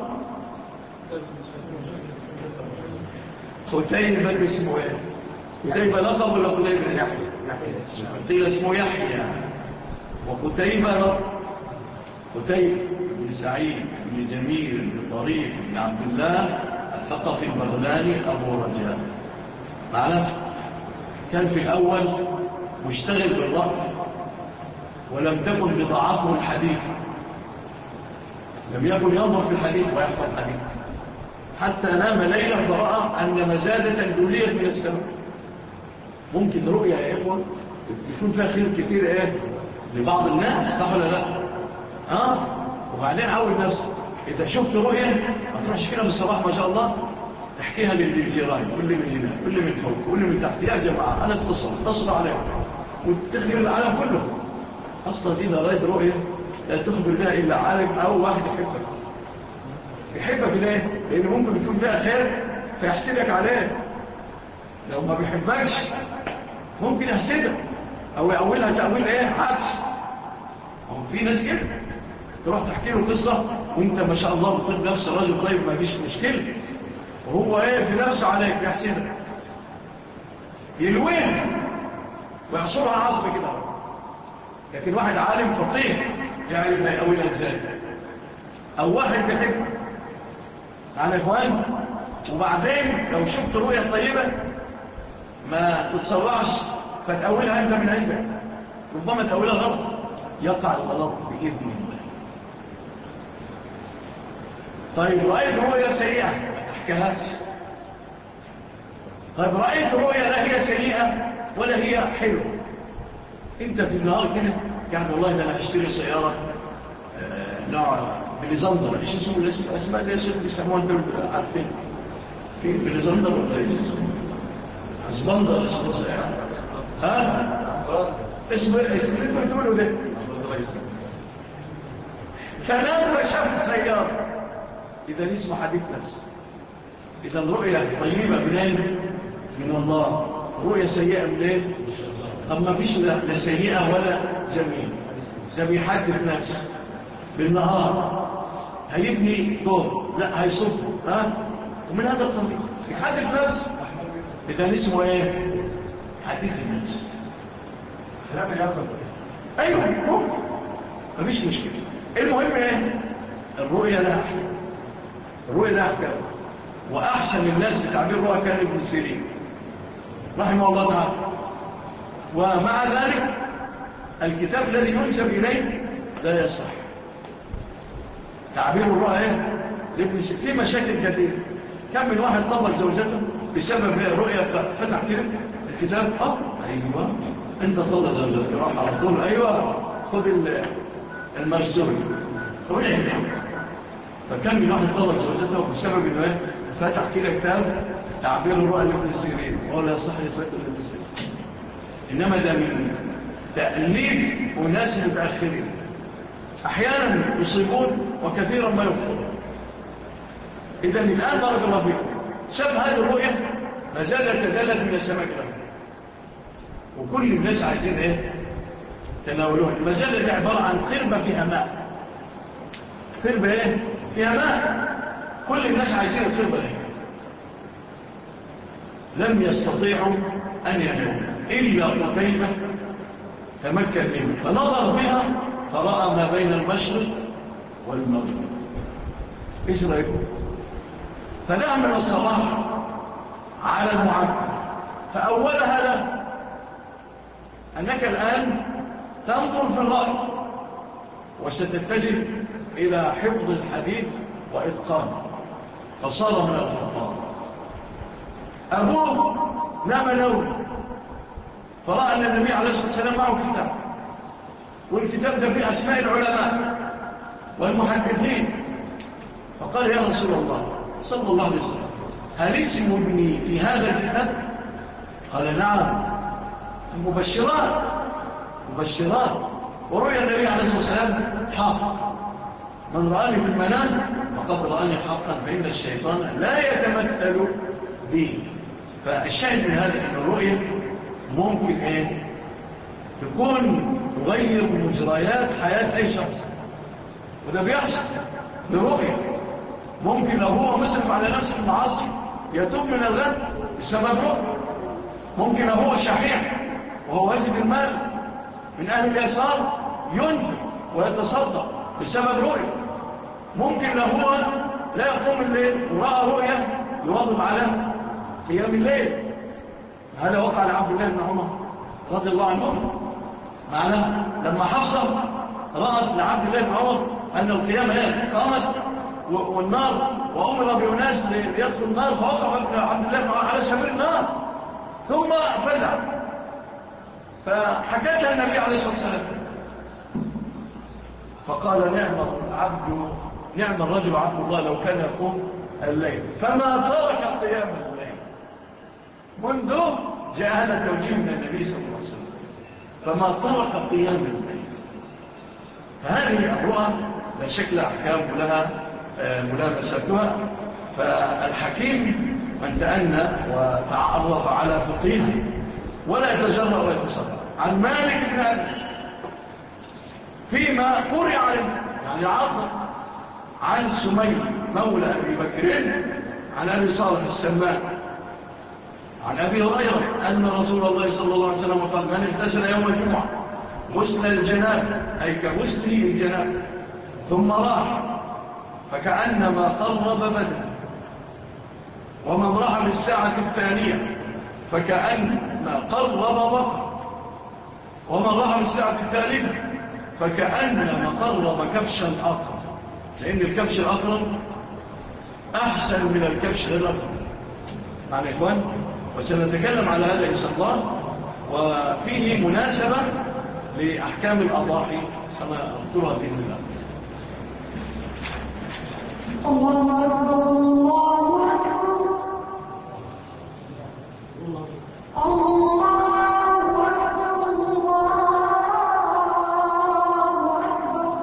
قتيبة اسمه ايه؟ قتيبة لقب ولا قتيبة يحيى؟ قتيبة اسمه يحيى وقتيبة لقب. قتيبة بن سعيد بن جميل بن طريف بن عبد الله الثقفي البغلاني أبو رجاء. معنا كان في الأول مشتغل بالرأي، ولم تكن بضاعته الحديث، لم يكن ينظر في الحديث ويحفظ الحديث، حتى نام ليلة فرأى أن مزادة دولية من السماء. ممكن رؤية يا إخوة يكون فيها خير كتير لبعض الناس، صح ولا لا؟ وبعدين عود نفسك، إذا شفت رؤية ما تروحش كده بالصباح ما شاء الله تحكيها للجيران، كل من هنا كل من فوق كل من تحت، يا جماعة أنا اتصل عليهم وتخبر العالم كله. أصلا إذا رأيت رؤية لا تخبر بها إلا عالم أو واحد يحبك ليه؟ لأنه ممكن يكون فيها خير فيحسدك عليه. لو ما بيحبكش ممكن يحسدك أو يأولها تأويل عكس. في ناس كده تروح تحكي له قصة وانت ما شاء الله بطيب نفس الرجل طيب ما فيش مشكلة، وهو في نفسه عليك يحسدك يلوين ويحصرها عصب كده. لكن واحد عالم فقيه يعرف ما يأولها ازاي، او واحد بيحب على اخوان. وبعدين لو شفت رؤية طيبة ما تتسرعش فتأولها انت من عندك، ربما تأولها غلط، يقع الغلط بإذن الله. طيب رأيت رؤية سيئة احكيهاش. طيب رأيت رؤية لا هي سيئة ولا هي حلوة، انت في النهار كده يعني والله ده انا اشتري سيارة نوع بليزندر، ايش اسمه الاسماء اللي يسموها دول عارفين في بليزندر ولا ايش اسمه اسبندر اسمه سيارة اسمه اللي تقولوا ده. فنام وشاف السيارة، إذا اسمه حديث نفس. إذا رؤية طيبة من الله، رؤية سيئة منين؟ طب ما فيش لا سيئة ولا جميل. ده بيحدث نفس بالنهار هيبني دور لا هيصب ومن هذا الطريق يحدث نفس. إذا اسمه حديث النفس. أيوة ممكن، ما فيش مشكلة. المهم الرؤية لا الرؤية ده أحكام. وأحسن الناس في تعبير الرؤية كان ابن سيرين رحمه الله تعالى. ومع ذلك الكتاب الذي ينسب إليه لا يصح. تعبير الرؤية لابن سيرين في مشاكل كثيرة. كم من واحد طلق زوجته بسبب رؤية فتح كده الكتاب. أيوة أنت طلق زوجته راح على طول. أيوة خذ المرسول رؤية. فكم من واحد طلق زوجته بسبب انه فتح كده كتاب تعبير الرؤى لابن سيرين وهو لا يصح يسوي لابن سيرين، انما ده من تأليف وناس متأخرين احيانا يصيبون وكثيرا ما يخطئون. اذا الان بارك الله فيكم شاف هذه الرؤية ما زالت تدلت من السماء له، وكل الناس عايزين تناولوها. ما زالت عبارة عن قربة فيها ماء. قربة فيها ماء. كل الناس عايزين القربة دي. لم يستطيعوا أن يناموا إلا قتيبة تمكن منه فنظر بها فرأى ما بين المشرق والمغرب. إيش رأيكم؟ فنعمل الصلاح على المعبد. فأولها له أنك الآن تنظر في الرأي وستتجه إلى حفظ الحديث وإتقانه، فصار من الخطاب. أبوه نام نوم فرأى أن النبي عليه الصلاة والسلام معه كتاب، والكتاب ده فيه أسماء العلماء والمحدثين، فقال يا رسول الله صلى الله عليه وسلم هل اسم ابني في هذا الكتاب؟ قال نعم. مبشرات. ورؤيا النبي عليه الصلاة والسلام حق. من رآني في المنام فقد رآني حقا فإن الشيطان لا يتمثل بي. فالشاهد من هذا أن الرؤية ممكن تكون تغير مجريات حياة أي شخص، وده بيحصل برؤية. ممكن لو هو مسرف على نفسه المعاصي يتوب من الغد بسبب رؤية. ممكن لو هو شحيح وهو واجد المال من أهل اليسار ينفق ويتصدق بسبب رؤية. ممكن لو هو لا يقوم الليل ورأى رؤية يواظب على قيام الليل. هذا وقع لعبد الله بن عمر رضي الله عنه. معناه لما حفصة رأت لعبد الله بن عمر أن القيامة قامت والنار وأمر بأناس ليدخل النار، فوقف عبد الله بن عمر على سبيل النار ثم فزع. فحكت لها النبي عليه الصلاة والسلام فقال نعم الرجل عبد الله لو كان يقوم الليل فما ترك قيام الليل. منذ جاء هذا التوجيه من النبي صلى الله عليه وسلم فما ترك قيام الليل. فهذه الرؤى لا شك أحكام لها ملامستها. فالحكيم من تأنى وتعرف على فقهه ولا يتجرأ ويتصرف. عن مالك بن أنس فيما قرئ عليه يعني عرض عن سمي مولى أبي بكر عن أبي صالح السمان عن أبي هريرة أن رسول الله صلى الله عليه وسلم قال من اغتسل يوم الجمعة غسل الجنابة أي كغسل الجنابة ثم راح فكأنما قرب بدنه، ومن راح بالساعة الثانية فكأنما قرب بطنه، ومن راح بالساعة الثالثة فكأنما قرب كبشا أقرب، لأن الكبش الأقرب أحسن من الكبش غير الأقرب. معنى إخوان وسنتكلم على هذا إن شاء الله، وفيه مناسبة لأحكام الأضاحي سنذكرها بإذن الله. الله أكبر الله أكبر الله أكبر الله أكبر.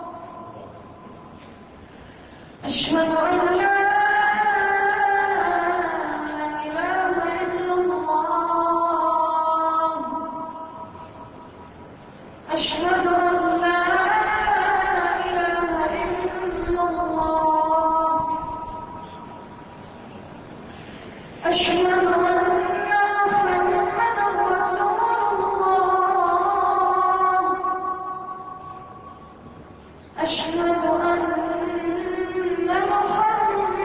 أشهد أن لا إله إلا الله. أشهد أن لا إله إلا الله. أشهد أن محمدا رسول الله. أشهد أن محمدا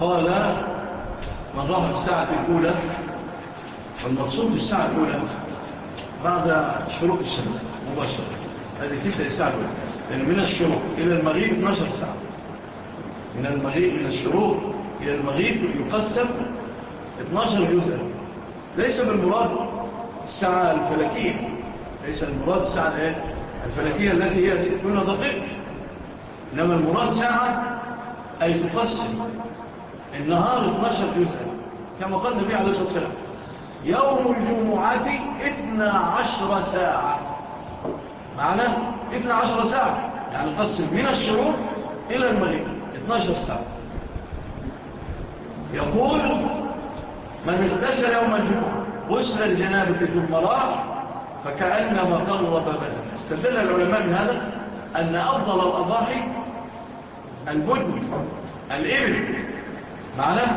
قال من رأى الساعة الأولى، والمقصود بالساعة الأولى بعد شروق الشمس مباشرة، هذه تبدأ الساعة الأولى، لأن من الشروق إلى المغيب 12 ساعة. من المغيب من الشروق إلى المغيب يقسم 12 جزءا. ليس بالمراد الساعة الفلكية، ليس المراد الساعة الفلكية التي هي 60 دقيقة، إنما المراد ساعة أي تقسم النهار 12 جزءا، كما قال النبي عليه الصلاة والسلام يوم الجمعة 12 ساعة. معنى 12 ساعة يعني قسم من الشروق إلى المغيب 12 ساعة. يقول من اغتسل يوم الجمعة غسل الجنابة ثم راح فكأنما قرب بدنه. استدل العلماء من هذا أن أفضل الأضاحي البدن الإبل معناه،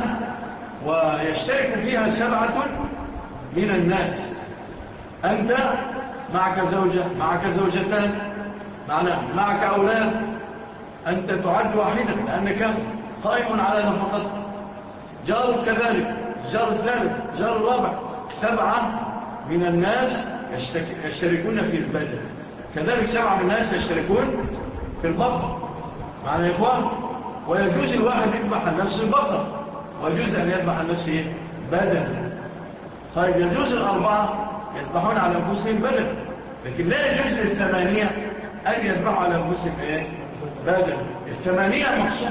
ويشترك فيها 7 من الناس. أنت معك زوجة، معك زوجتان، معك أولاد، أنت تعد واحدا لأنك قائم على نفقته. جار كذلك، جار الثالث، جار الرابع، 7 من الناس يشتركون في البدن. كذلك 7 من الناس يشتركون في البقر معنا يا إخوان. ويجوز الواحد يذبح عن نفسه البقر، ويجوز أن يذبح عن نفسه بدن. طيب يجوز 4 يذبحون على أنفسهم بدن، لكن لا يجوز لل8 أن يذبحوا على أنفسهم بدن. ال8 مقصود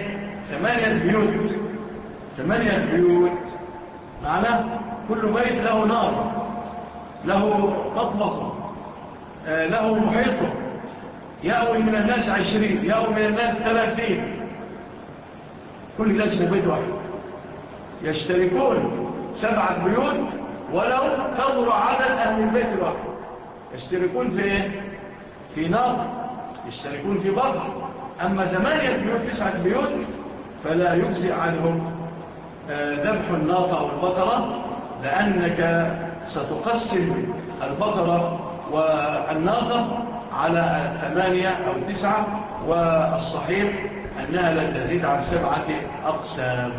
8 بيوت، 8 بيوت معناه كل بيت له نار، له مطبخ، له محيطه، يأوي من الناس 20، يأوي من الناس 30، كل ده اسمه بيت واحد. يشتركون 7 بيوت ولو كبر عدد أهل البيت الواحد. يشتركون في نار، يشتركون في بقر. أما 8 بيوت 9 بيوت فلا يجزئ عنهم ذبح الناقة والبقرة، لأنك ستقسم البقرة والناقة على 8 أو 9، والصحيح أنها لن تزيد عن 7 أقسام.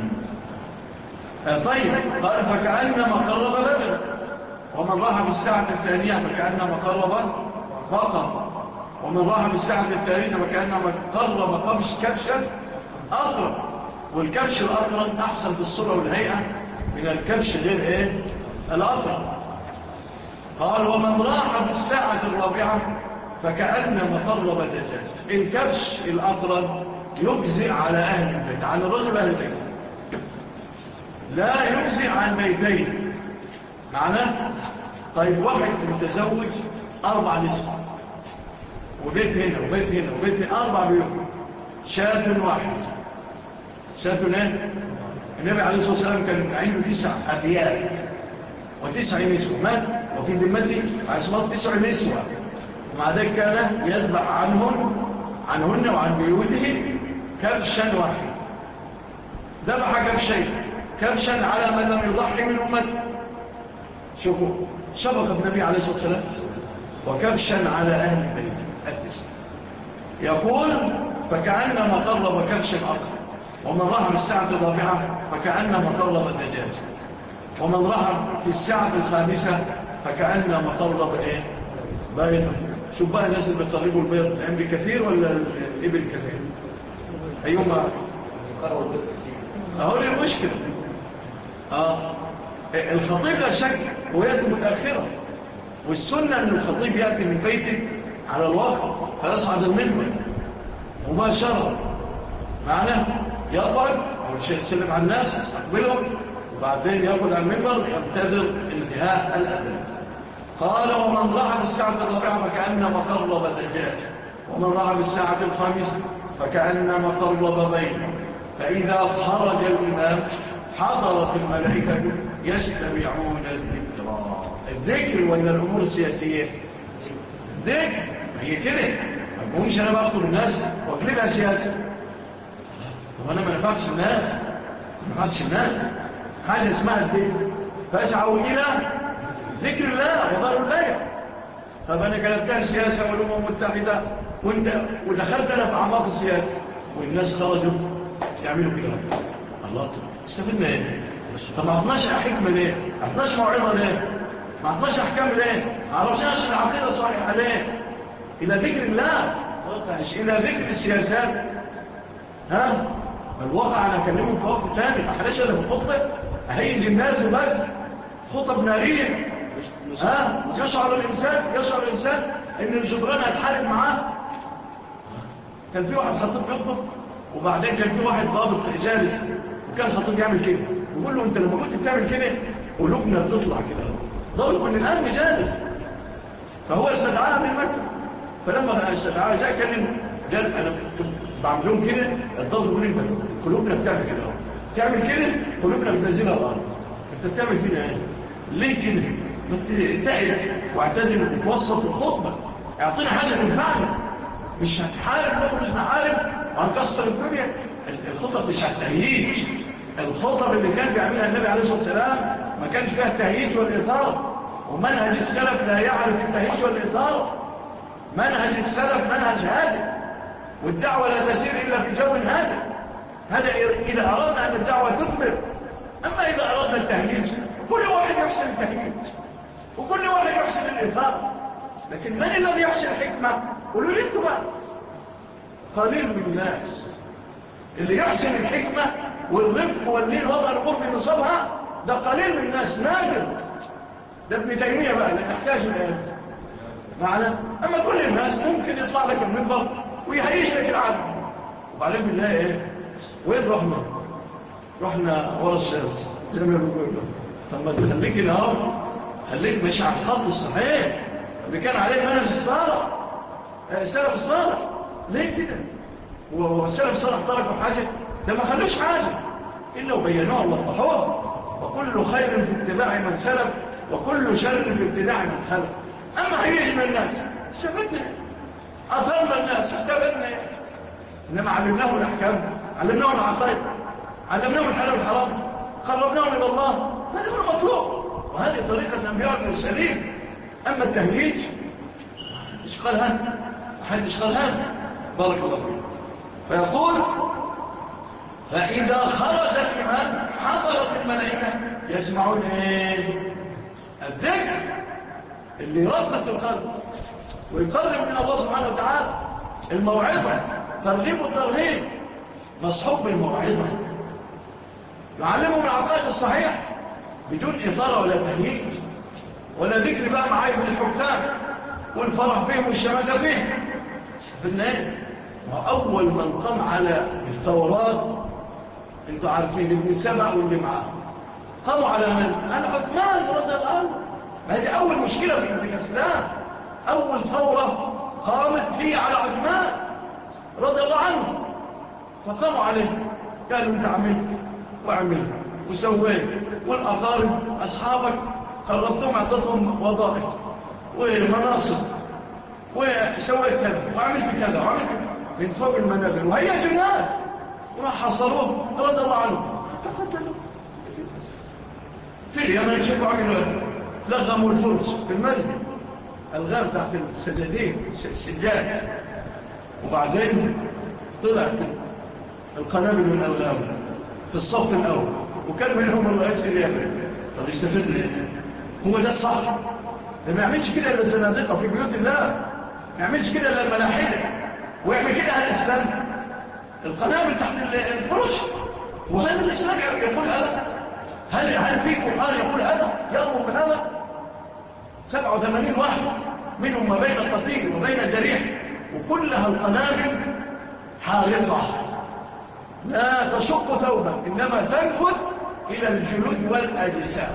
طيب قال فكأنما قرب بدن، ومن راح بالساعة الثانية فكأنما قرب بقر، ومن راح بالساعة الثالثة فكأنما قرب كبشا أقرب. والكبش الأقرب أحسن في الصورة والهيئة من الكبش غير الأقرب. قال ومن راح بالساعة الرابعة فكأنما قرب دجاج. الكبش الأقرب يجزئ على أهل البيت، عن الرجل أهل البيت، لا يجزئ عن بيتين. معناه طيب واحد متزوج 4 نسوة، وبيت هنا وبيت هنا وبيت هنا، 4 بيوت، شاة واحد، شاة النبي عليه الصلاة والسلام كان عنده 9 أبيات و9 نسوة، مات وفي ذمته عصمات 9 نسوة، ومع ذلك كان يذبح عنهن وعن بيوته كبشا واحد. ذبح كبشا على من لم يضحي من أمته. شوفوا شبق النبي عليه الصلاة والسلام، وكبشا على أهل البيت التسع. يقول فكأنما قرب كبشا أقرب، ومن راح بالساعة الرابعة فكأنما قرب الدجاج، ومن راح في الساعة الخامسة فكأنما قرب بيضا. شوف بقى الناس اللي بيقربوا البيض، الأمر كثير ولا الإبل كثير؟ أيهما قرب البيض كثير؟ أهو لي المشكلة. الخطيب لا شك هو يأتي متأخرة، والسنة أن الخطيب يأتي من بيته على الوقت فيصعد المنبر مباشرة، معناه يقعد أول شيء يسلم على الناس يستقبلهم، وبعدين يقعد على المنبر ينتظر انتهاء الأذان. قال ومن راح بالساعة الرابعة فكأنما قرب دجاج، ومن راح بالساعة الخامسة فكأنما قرب بيضا. فإذا خرج الإمام حضرت الملائكة يستمعون الذكر ولا الأمور السياسية؟ الذكر هي كده. مش أنا بأخذ الناس وأقلبها سياسة، وأنا ما نفعتش الناس حاجة اسمها الذكر، فاسعوا إلى ذكر الله وضعوا الله. طب أنا كلمتها سياسة والأمم المتحدة ودخلت أنا في أعماق السياسة والناس خرجوا يعملوا كده. الله استفدنا ايه؟ طب ما عطناش حكمة ليه؟ ما عطناش موعظة ليه؟ ما عطناش احكام ليه؟ ما عرفناش العقيدة الصحيحة ليه؟ الى ذكر الله مش الى ذكر السياسات. ها؟ الواقع انا اكلمه في وقت ثاني، ما حلاش الا في الخطبة هيجي الناس وبس خطب نارية. ها؟ يشعر الانسان ان الجبران هتحارب معاه. كان في واحد خطيب يخطب وبعدين كان في واحد ضابط جالس وكان الخطيب يعمل كده يقول له انت لما كنت بتعمل كده قلوبنا بتطلع كده. ضابط من الامن جالس فهو استدعاها من المكتب، فلما استدعاها جاء كلم قال انا كنت بعمل لهم كده. الضابط يقول انت قلوبنا بتعمل كده تعمل كده قلوبنا بتنزلها الارض. انت بتعمل كده ايه؟ ليه كده؟ ما تتعب واعتدل وتوسط الخطبه، اعطينا حاجه تنفعنا. مش هتحارب مش نحارب وهنكسر الدنيا. الخطب مش هتهيج. الخطب اللي كان بيعملها النبي عليه الصلاة والسلام ما كانش فيها التهيج والإثارة، ومنهج السلف لا يعرف التهيج والإثارة. منهج السلف منهج هادئ، والدعوة لا تسير إلا في جو هادئ. هذا إذا أردنا أن الدعوة تثمر. أما إذا أردنا التهيج كل واحد يحسن التهيج وكل واحد يحسن الإثارة، لكن من الذي يحسن الحكمة؟ قولوا لي انتوا بقى. قليل من الناس اللي يحسن الحكمة والرفق والليل وضع الأمور في نصابها، ده قليل من الناس، نادر. ده ابن تيمية بقى اللي نحتاج الآن معنا. أما كل الناس ممكن يطلع لك المنبر ويهيش لك العالم وبعدين بالله ايه؟ وين رحنا ورا الشمس زي ما بيقولوا. طب ما تخليك الهار، خليك ماشي على الخط الصحيح اللي كان عليه منهج السلف الصالح. ليه كده؟ والسلف الصالح تركوا حاجة؟ ده ما خلوش حاجة إلا وبينوها ووضحوها. وكل خير في اتباع من سلف وكل شر في ابتداع من خلف. أما هيجنا الناس استفدنا، أثرنا الناس استفدنا. إنما علمناهم الأحكام، علمناهم العقائد، علمناهم الحلال والحرام، قربناهم إلى الله. هذا هو المطلوب، وهذه طريقة الأنبياء المرسلين. أما التهييج إشقال هذا أحد إشقال هذا. بارك الله فيه. فيقول فإذا خرج الإمام حضرت الملائكة يسمعون ايه؟ الذكر اللي يرقق القلب ويقرب من الله سبحانه وتعالى. الموعظة ترغيب والترهيب مصحوب بالموعظة، يعلمهم العقائد الصحيح بدون إطارة ولا تهييج ولا ذكر بقى معايب الحكام والفرح بهم والشماتة بهم. استفدنا ايه؟ وأول من قام على الثورات انتوا عارفين ابن سبع واللي معاه قاموا على من؟ على عثمان رضي الله عنه. هذه أول مشكلة في الإسلام. أول ثورة قامت فيه على عثمان رضي الله عنه، فقاموا عليه قالوا انت عملت وعملت وسويت، والأقارب أصحابك قربتهم أعطتهم وظائف ومناصب وسويت كذا وعملت كذا وعملت من فوق المنابر وهيجوا الناس وراح حصروه رضي الله عنه فقتلوا. في اليمن شكوا عملوا لغموا الفرس في المسجد، الغام تحت السجادين السجاد، وبعدين طلعت القنابل من الغام في الصف الأول وكان منهم الرئيس اليمني. طب يستفيد ليه؟ هو ده الصح. ده ما يعملش كده إلا الزنادقة في بيوت الله، ما يعملش كده إلا الملاحدة، ويعمل كده على الإسلام. القنابل تحت الفرش، وهل الإسلام يقول هذا؟ هل في قرآن يقول هذا؟ يأمر بهذا؟ 87 واحد منهم ما بين القتيل وبين الجريح، وكلها القنابل حارقة لا تشق ثوبا إنما تنفذ إلى الجلود والأجسام.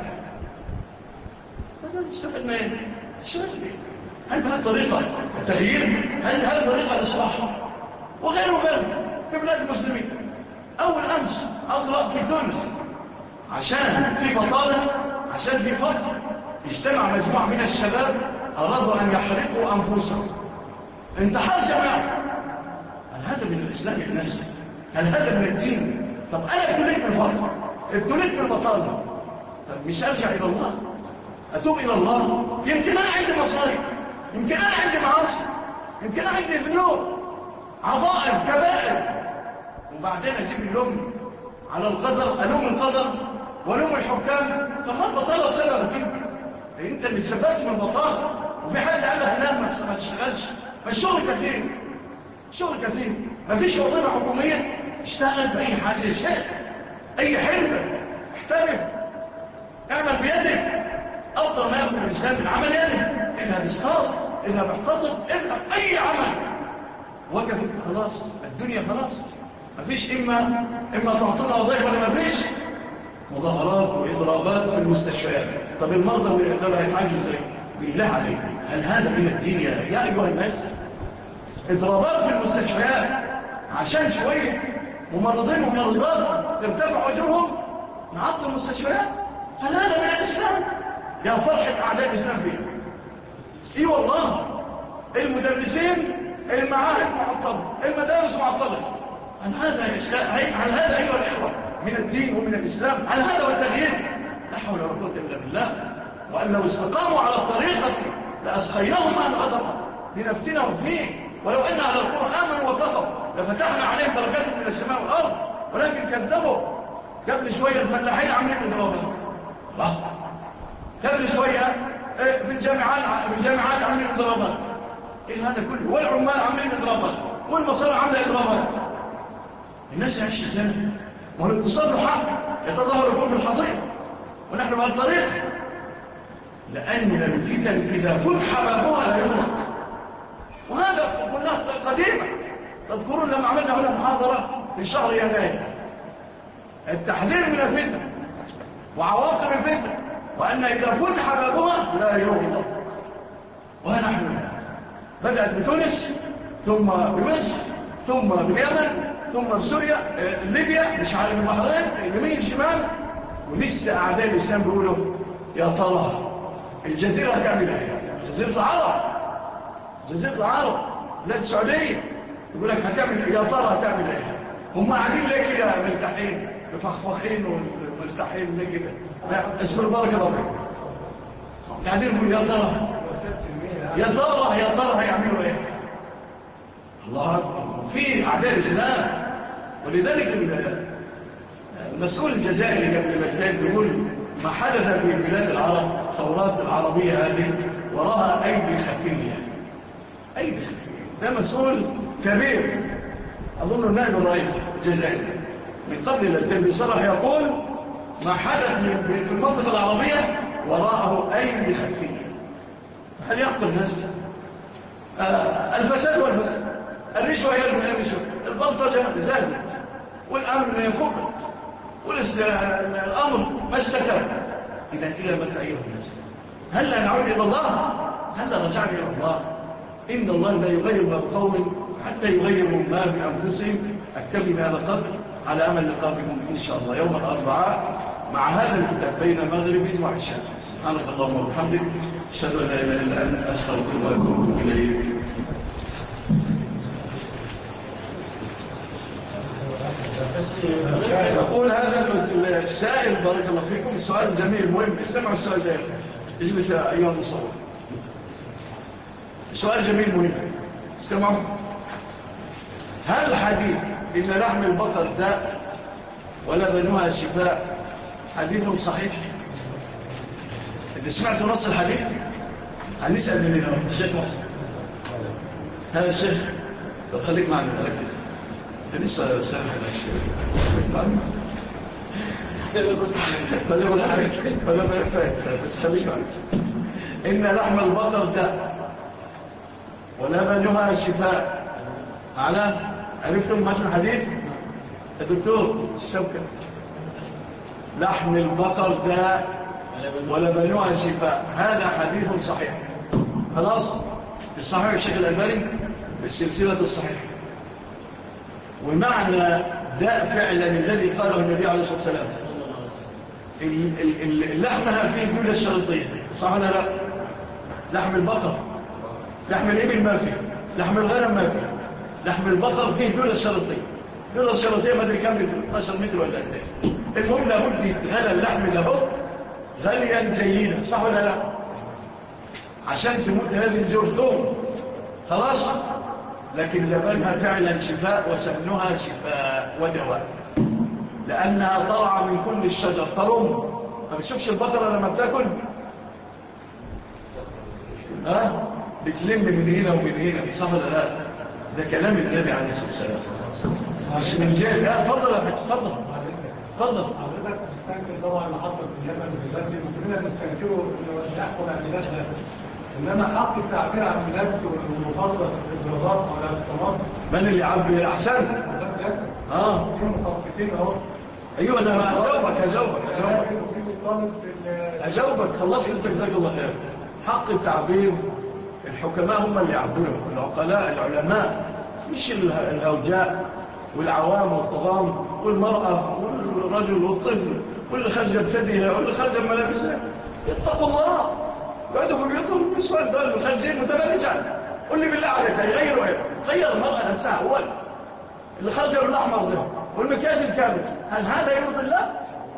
هذا استفدنا ايه؟ هل بهذه الطريقة التغيير؟ هل هذه الطريقة الإصلاح؟ وغيره في بلاد المسلمين. أول أمس أطلق في تونس عشان في بطالة، عشان في فقر، اجتمع مجموعة من الشباب أرادوا أن يحرقوا أنفسهم. انتحار جماعة. هل هذا من الإسلام الناس؟ هل هذا من الدين؟ طب أنا ابتليت بالفقر، ابتليت بالبطالة، طب مش أرجع إلى الله؟ أتوب إلى الله؟ يمكن أنا عندي مصاري، يمكن أنا عندي معاصي، يمكن أنا عندي ذنوب، عظائم، كبائر، وبعدين أجيب اللوم على القدر، ألوم القدر ولوم الحكام. فما البطالة سبب كده؟ انت اللي تسببت من البطالة. وفي حد قال لها لا ما تشتغلش. فالشغل كثير، شغل كثير. ما فيش وظيفة حكومية، اشتغل بأي حاجة شيء، أي حرفة، احترف، اعمل بيدك. أفضل ما يكون الإنسان من عمل يده، إنها بيصطاد، إنها بيحتضر، إنها أي عمل. وقفت خلاص الدنيا، خلاص ما فيش. إما تعطونا وظيفة ولا ما فيش. مظاهرات وإضرابات في المستشفيات. طب المرضى والإعدال هيتعالجوا ازاي؟ بالله عليك، هل هذا من الدين يا أيها الناس؟ إضرابات في المستشفيات عشان شوية ممرضين وممرضات ترتفع أجرهم، نعطل المستشفيات. هل هذا من الإسلام؟ يا فرحة أعداء الإسلام فيه. إيه والله، المدرسين المعاهد معطلة، المدارس معطلة. هل هذا أيها الإخوة من الدين ومن الإسلام؟ هل هذا هو التغيير؟ لا حول ولا قوة إلا بالله. وأن لو استقاموا على الطريقة لأسقيناهم عن غضب لنفتنهم فيه. ولو أن على القرآن آمنوا واتقوا لفتحنا عليهم بركات من السماء والأرض، ولكن كذبوا. قبل شوية الفلاحين عاملين إضرابات، قبل شوية في الجامعات عاملين إضرابات. إيه هذا كله؟ والعمال عاملين إضرابات، والمصارع عاملة إضرابات. الناس يعيش ازاي؟ وهو الاقتصاد حق يتظاهر يكون بالحضيض، ونحن بقى الطريق. لأن الفتن إذا فتح بابها لا يغلق. وهذا قلنا قديمة. تذكرون لما عملنا هنا محاضرة في شهر يناير، التحذير من الفتن وعواقب الفتن، وأن إذا فتح بابها لا يغلق. ونحن بدأت بتونس، ثم بمصر، ثم باليمن، ثم بسوريا، ليبيا، مش عارف البحرين، اليمين الشمال. ولسه أعداء الإسلام بيقولوا يا ترى الجزيرة هتعمل ايه؟ جزيرة العرب، لا السعودية، يقول لك هتعمل يا ترى هتعمل ايه؟ هم قاعدين ليه كده مرتاحين، مفخفخين ومرتاحين ليه كده؟ اسم البركة الله قاعدين يقول يا ترى هيعملوا ايه؟ الله أكبر. في أعداء الإسلام. ولذلك المسؤول الجزائري قبل مجدين بيقول ما حدث في بلاد العرب، الثورات العربية هذه وراها أيدي خفية. أيدي خفية. ده مسؤول كبير، أظن النائب الرئيس الجزائري من قبل الأسلام بصرح يقول ما حدث في المنطقة العربية وراءه أيدي خفية. هل يعقل الناس؟ الفساد والفساد، الرشوة هي الرشوة، البلطجة زادت، والأمن فقط، والأمر ما استكر. إذا إلى متى أيها الناس؟ هل لا نعود إلى الله؟ هل لا رجعنا إلى الله؟ إن الله لا يغير ما بقوم حتى يغيروا ما بأنفسهم. أكتفي بهذا القدر على أمل لقاءكم إن شاء الله يوم الأربعاء مع هذا الكتاب بين المغرب وعشاء. سبحانك اللهم وبحمدك، أشهد أن لا إله إلا أنت، أستغفرك وأتوب إليك. يقول هذا السائل بارك الله فيكم سؤال جميل مهم. استمعوا السؤال ده، اجلس أيها المصور. سؤال جميل مهم، استمعوا. هل حديث إن لحم البقر داء ولبنها شفاء حديث صحيح؟ إذا سمعت نص الحديث هنسأل من الشيخ محسن. هذا الشيخ خليك معنا ركز. لسه سامح الشيء فلما يفعل بس خليك عنك. إن لحم البقر داء ولبنها شفاء. على عرفتم ماشي الحديث الدكتور الشوكة؟ لحم البقر داء ولبنها شفاء، هذا حديث صحيح. خلاص الصحيح الشيخ الألباني بالسلسلة الصحيحة. ومعنى داء فعلا الذي قاله النبي عليه الصلاة والسلام اللحمها فيه دولة الشرطية، صح ولا لا؟ لحم البقر، لحم الإبل ما فيه، لحم الغنم ما فيه، لحم البقر فيه دولة الشرطية. دولة الشرطية ما أدري كم متر، 12 متر ولا قد ايه. المهم لابد يتغلى اللحم له غليا جيدا، صح ولا لا؟ عشان تموت هذه الجرثوم. خلاص. لكن لبنها فعلا شفاء وسمنها شفاء ودواء. لأنها طلع من كل الشجر ترم. ما بتشوفش البقرة لما بتاكل بتلم من هنا ومن هنا، صح ولا لا؟ ده كلام النبي عليه الصلاة والسلام، مش من جهة. اتفضل يا حاج، اتفضل. حضرتك تستنكر طبعا اللي حصل في اليمن دلوقتي، كلنا بنستنكره انه يحكم عن بلادنا، انما حق التعبير عن بلادته والمفاضله في الضربات او الاعتصامات من اللي يعبر احسن؟ في مخططين اهو. ايوه انا اجاوبك خلصت انت، جزاك الله خير. حق التعبير الحكماء هم اللي يعبروا، العقلاء العلماء، مش الهوجاء والعوام والطغام والمرأة والرجل والطفل واللي خرج بثديها واللي خرج بملابسها. اتقوا الله، قعدوا في بيوتهم النسوان دول الخارجين متبرجات. قل لي بالله عليك هيغيروا ايه؟ غير المرأة نفسها هو اللي خرج بالاحمر ده والمكياج الكامل، هل هذا يرضي الله؟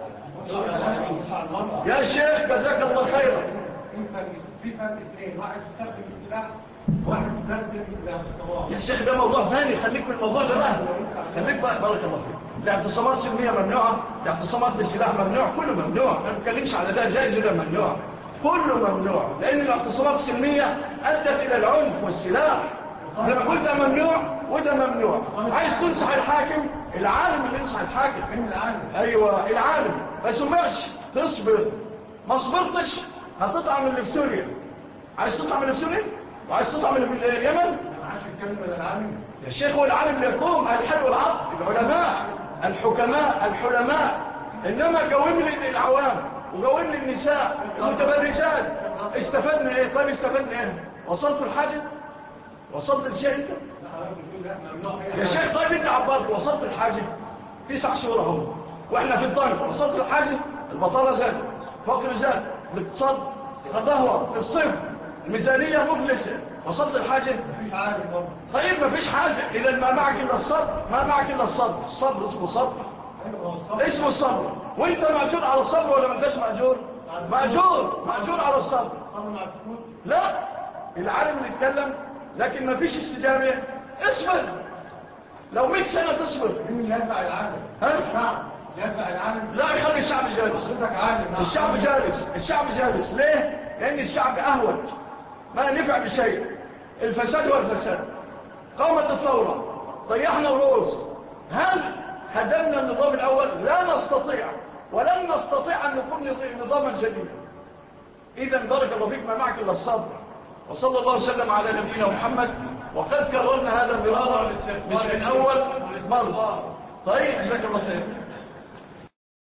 يا شيخ جزاك الله خيرا. في فرق اثنين، واحد يستخدم السلاح وواحد يستخدم الاعتصامات. يا شيخ ده موضوع ثاني، خليك في الموضوع ده بقى، خليك بقى. بارك الله فيك. الاعتصامات سلمية ممنوعة، الاعتصامات بالسلاح ممنوع، كله ممنوع. ما نتكلمش على ده جائز ولا ممنوع، كله ممنوع، لأن الاعتصامات السلمية أدت إلى العنف والسلاح. لما قلت ده ممنوع وده ممنوع. عايز تنصح الحاكم، العالم اللي ينصح الحاكم. أيوة العالم. ما سمعش تصبر، ما صبرتش هتطعم اللي في سوريا. عايز تطعم اللي في سوريا وعايز تطعم اللي في اليمن. يا شيخ هو العالم اللي يقوم على الحل والعقد، العلماء الحكماء الحلماء. إنما قوم لي العوام وقوم لي النساء المتبرجات. استفدنا ايه؟ طيب استفدنا ايه؟ وصلت الحاجة؟ وصلت الشيء انت؟ يا شيخ طيب انت عبرت، وصلت الحاجة؟ 9 شهور هم واحنا في الضنك. وصلت الحاجة؟ البطالة زاد، فقر زاد، الاقتصاد تدهور، الصيف، الميزانية مفلسة. وصلت الحاجة؟ طيب ما فيش حاجة. إذا ما معك إلا الصبر، ما معك إلا الصبر. الصبر اسمه صبر، اسمه الصبر. وانت مأجور على الصبر ولا ما انتش مأجور؟ مأجور على الصبر. لا، العالم اللي يتكلم لكن ما فيش استجابة. اصبر لو 100 سنة تصبر. مين يدفع العالم؟ الشعب يدفع العالم. لا يخلي الشعب جالس. الشعب جالس ليه؟ لأن الشعب أهوج، ما نفع بشيء. الفساد والفساد، قامت الثورة، ضيعنا الرؤوس. هل هدمنا النظام الأول؟ لا نستطيع ولن نستطيع أن نكون نظاما جديدا. إذا بارك الله فيك، ما معك إلا الصبر. وصلى الله وسلم على نبينا محمد. وقد كررنا هذا مرارا مش من أول مرة. طيب جزاك الله خير.